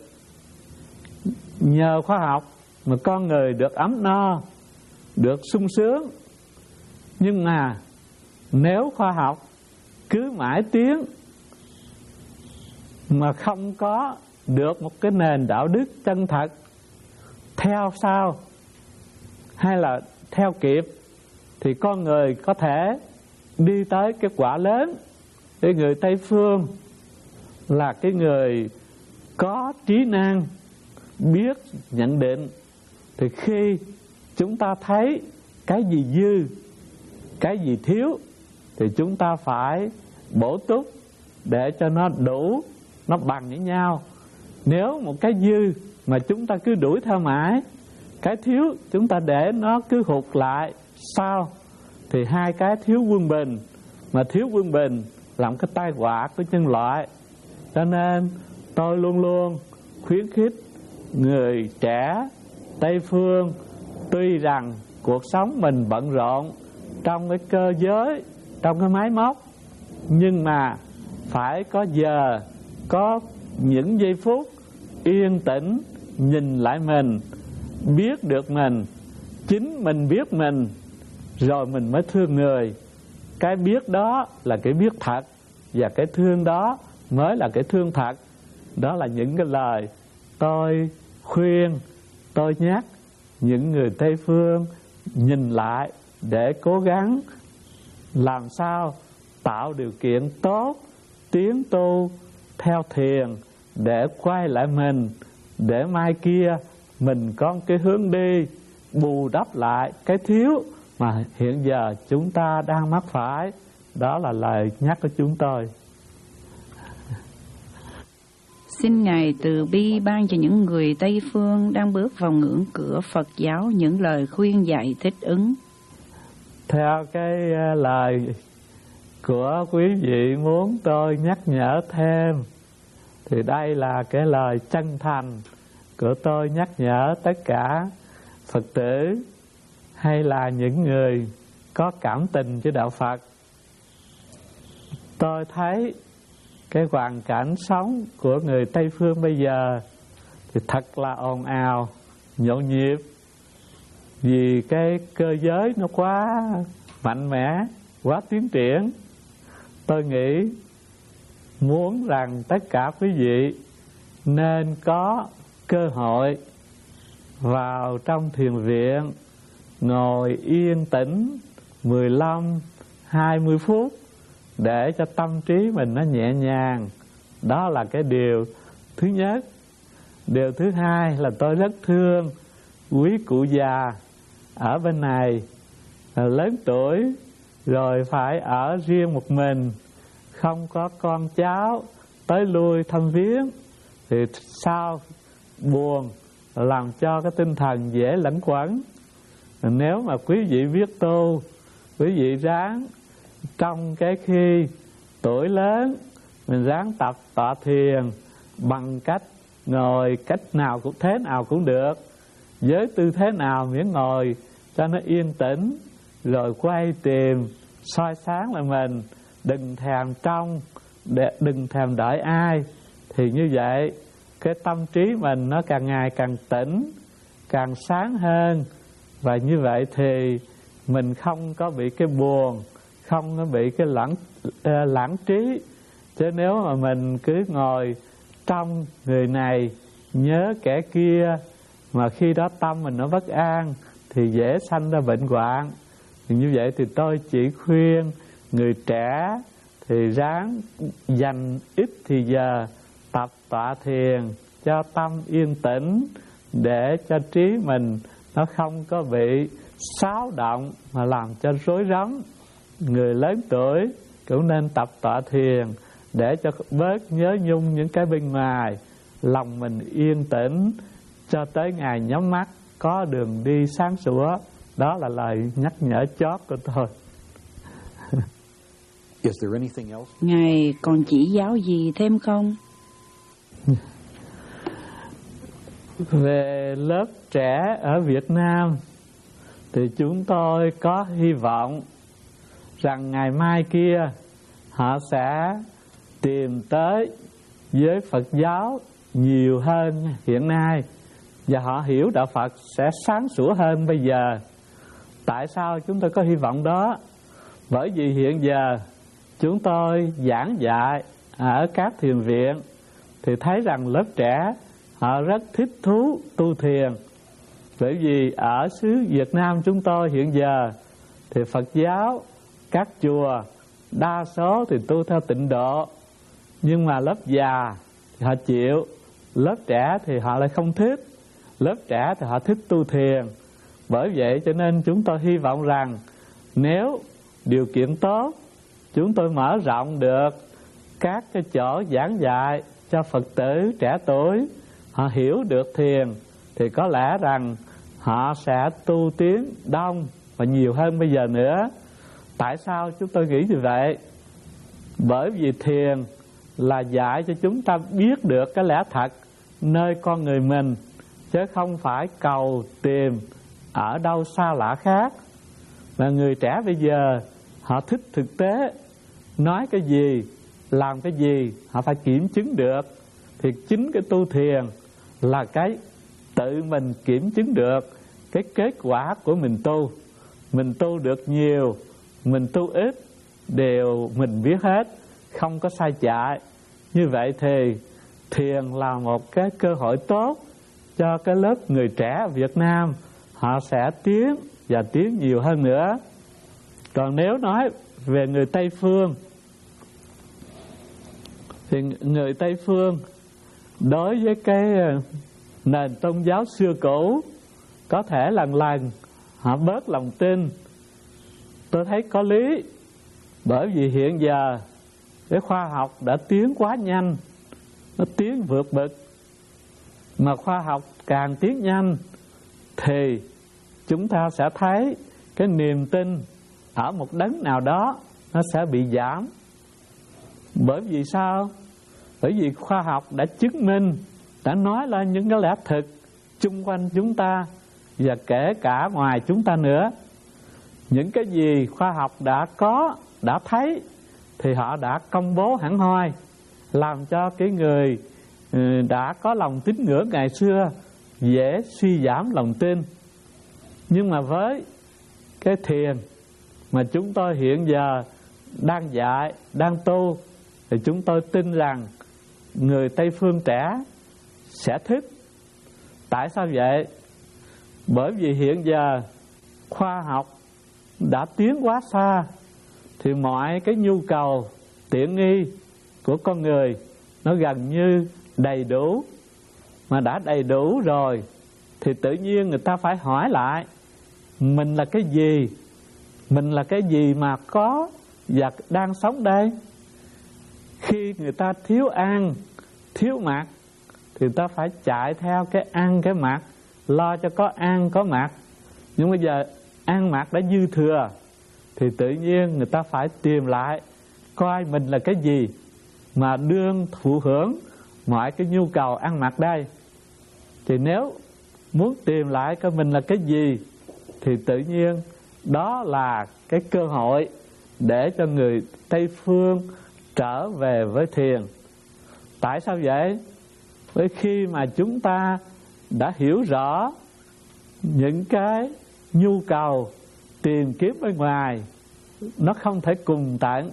Nhờ khoa học mà con người được ấm no, được sung sướng. Nhưng mà nếu khoa học cứ mãi tiến mà không có được một cái nền đạo đức chân thật theo sau hay là theo kịp, thì con người có thể đi tới cái quả lớn. Cái người Tây Phương là cái người có trí năng, biết nhận định. Thì khi chúng ta thấy cái gì dư, cái gì thiếu, thì chúng ta phải bổ túc để cho nó đủ, nó bằng với nhau. Nếu một cái dư mà chúng ta cứ đuổi theo mãi, cái thiếu chúng ta để nó cứ hụt lại sau, thì hai cái thiếu quân bình. Mà thiếu quân bình làm cái tai họa của nhân loại. Cho nên tôi luôn luôn khuyến khích người trẻ Tây Phương, tuy rằng cuộc sống mình bận rộn trong cái cơ giới, trong cái máy móc, nhưng mà phải có giờ, có những giây phút yên tĩnh nhìn lại mình, biết được mình, chính mình biết mình, rồi mình mới thương người. Cái biết đó là cái biết thật, và cái thương đó mới là cái thương thật. Đó là những cái lời tôi khuyên, tôi nhắc những người Tây Phương nhìn lại để cố gắng làm sao tạo điều kiện tốt, tiến tu theo thiền để quay lại mình, để mai kia mình có cái hướng đi bù đắp lại cái thiếu mà hiện giờ chúng ta đang mắc phải. Đó là lời nhắc của chúng tôi. Xin Ngài từ bi ban cho những người Tây Phương đang bước vào ngưỡng cửa Phật giáo những lời khuyên dạy thích ứng. Theo cái lời của quý vị muốn tôi nhắc nhở thêm, thì đây là cái lời chân thành của tôi nhắc nhở tất cả Phật tử hay là những người có cảm tình với đạo Phật. Tôi thấy cái hoàn cảnh sống của người Tây Phương bây giờ thì thật là ồn ào, nhộn nhịp, vì cái cơ giới nó quá mạnh mẽ, quá tiến triển. Tôi nghĩ muốn rằng tất cả quý vị nên có cơ hội vào trong thiền viện, ngồi yên tĩnh mười lăm hai mươi phút để cho tâm trí mình nó nhẹ nhàng. Đó là cái điều thứ nhất. Điều thứ hai là tôi rất thương quý cụ già ở bên này, lớn tuổi rồi phải ở riêng một mình, không có con cháu tới lui thăm viếng, thì sao buồn, làm cho cái tinh thần dễ lẫn quẩn. Nếu mà quý vị biết tu, quý vị ráng trong cái khi tuổi lớn, mình ráng tập tọa thiền bằng cách ngồi cách nào cũng thế nào cũng được, với tư thế nào miễn ngồi cho nó yên tĩnh, rồi quay tìm soi sáng lại mình, đừng thèm trong, để, đừng thèm đợi ai. Thì như vậy cái tâm trí mình nó càng ngày càng tỉnh, càng sáng hơn. Và như vậy thì mình không có bị cái buồn, không có bị cái lãng, uh, lãng trí. Chứ nếu mà mình cứ ngồi trong người này nhớ kẻ kia, mà khi đó tâm mình nó bất an thì dễ sanh ra bệnh hoạn. Thì như vậy thì tôi chỉ khuyên người trẻ thì ráng dành ít thì giờ tập tọa thiền cho tâm yên tĩnh, để cho trí mình nó không có bị xáo động mà làm cho rối rắm. Người lớn tuổi cũng nên tập tọa thiền để cho bớt nhớ nhung những cái bên ngoài, lòng mình yên tĩnh cho tới ngày nhắm mắt có đường đi sáng sủa. Đó là lời nhắc nhở chót của tôi. Is there anything else? Ngài còn chỉ giáo gì thêm không? Về lớp trẻ ở Việt Nam thì chúng tôi có hy vọng rằng ngày mai kia họ sẽ tìm tới với Phật giáo nhiều hơn hiện nay, và họ hiểu đạo Phật sẽ sáng sủa hơn bây giờ. Tại sao chúng tôi có hy vọng đó? Bởi vì hiện giờ chúng tôi giảng dạy ở các thiền viện thì thấy rằng lớp trẻ họ rất thích thú tu thiền. Bởi vì ở xứ Việt Nam chúng tôi hiện giờ thì Phật giáo, các chùa đa số thì tu theo tịnh độ, nhưng mà lớp già thì họ chịu, lớp trẻ thì họ lại không thích. Lớp trẻ thì họ thích tu thiền. Bởi vậy cho nên chúng tôi hy vọng rằng nếu điều kiện tốt, chúng tôi mở rộng được các cái chỗ giảng dạy cho Phật tử trẻ tuổi, họ hiểu được thiền, thì có lẽ rằng họ sẽ tu tiến đông và nhiều hơn bây giờ nữa. Tại sao chúng tôi nghĩ như vậy? Bởi vì thiền là dạy cho chúng ta biết được cái lẽ thật nơi con người mình, chứ không phải cầu tìm ở đâu xa lạ khác. Và người trẻ bây giờ họ thích thực tế, nói cái gì, làm cái gì họ phải kiểm chứng được. Thì chính cái tu thiền là cái tự mình kiểm chứng được cái kết quả của mình tu. Mình tu được nhiều, mình tu ít, đều mình biết hết, không có sai chạy. Như vậy thì thiền là một cái cơ hội tốt cho cái lớp người trẻ Việt Nam, họ sẽ tiến và tiến nhiều hơn nữa. Còn nếu nói về người Tây Phương thì người Tây Phương đối với cái nền tôn giáo xưa cũ có thể lần lần họ bớt lòng tin. Tôi thấy có lý, bởi vì hiện giờ cái khoa học đã tiến quá nhanh, nó tiến vượt bậc. Mà khoa học càng tiến nhanh thì chúng ta sẽ thấy cái niềm tin ở một đấng nào đó nó sẽ bị giảm. Bởi vì sao? Bởi vì khoa học đã chứng minh, đã nói lên những cái lẽ thực chung quanh chúng ta và kể cả ngoài chúng ta nữa. Những cái gì khoa học đã có, đã thấy thì họ đã công bố hẳn hoi, làm cho cái người đã có lòng tín ngưỡng ngày xưa dễ suy giảm lòng tin. Nhưng mà với cái thiền mà chúng tôi hiện giờ đang dạy, đang tu, thì chúng tôi tin rằng người Tây Phương trẻ sẽ thích. Tại sao vậy? Bởi vì hiện giờ khoa học đã tiến quá xa, thì mọi cái nhu cầu tiện nghi của con người nó gần như đầy đủ. Mà đã đầy đủ rồi thì tự nhiên người ta phải hỏi lại, mình là cái gì? Mình là cái gì mà có và đang sống đây? Khi người ta thiếu ăn, thiếu mặc thì người ta phải chạy theo cái ăn cái mặc, lo cho có ăn có mặc. Nhưng bây giờ ăn mặc đã dư thừa thì tự nhiên người ta phải tìm lại coi mình là cái gì mà đương thụ hưởng mọi cái nhu cầu ăn mặc đây. Thì nếu muốn tìm lại coi mình là cái gì thì tự nhiên đó là cái cơ hội để cho người Tây Phương trở về với thiền. Tại sao vậy? Bởi khi mà chúng ta đã hiểu rõ những cái nhu cầu tìm kiếm bên ngoài nó không thể cùng tận,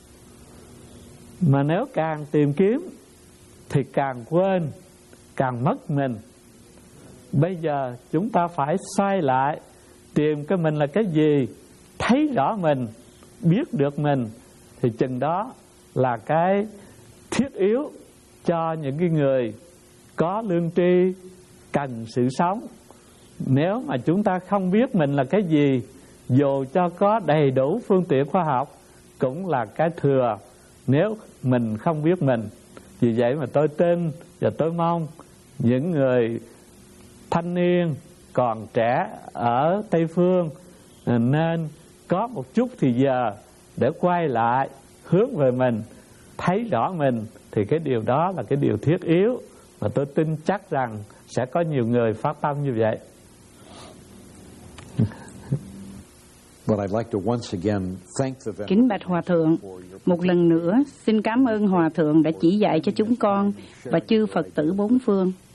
mà nếu càng tìm kiếm thì càng quên, càng mất mình. Bây giờ chúng ta phải xoay lại, tìm cái mình là cái gì, thấy rõ mình, biết được mình, thì chừng đó là cái thiết yếu cho những cái người có lương tri, cần sự sống. Nếu mà chúng ta không biết mình là cái gì, dù cho có đầy đủ phương tiện khoa học cũng là cái thừa nếu mình không biết mình. Vì vậy mà tôi tin và tôi mong những người thanh niên còn trẻ ở Tây Phương nên có một chút thì giờ để quay lại hướng về mình, thấy rõ mình, thì cái điều đó là cái điều thiết yếu. Và tôi tin chắc rằng sẽ có nhiều người phát tâm như vậy. Kính bạch Hòa Thượng, một lần nữa xin cảm ơn Hòa Thượng đã chỉ dạy cho chúng con và chư Phật tử bốn phương.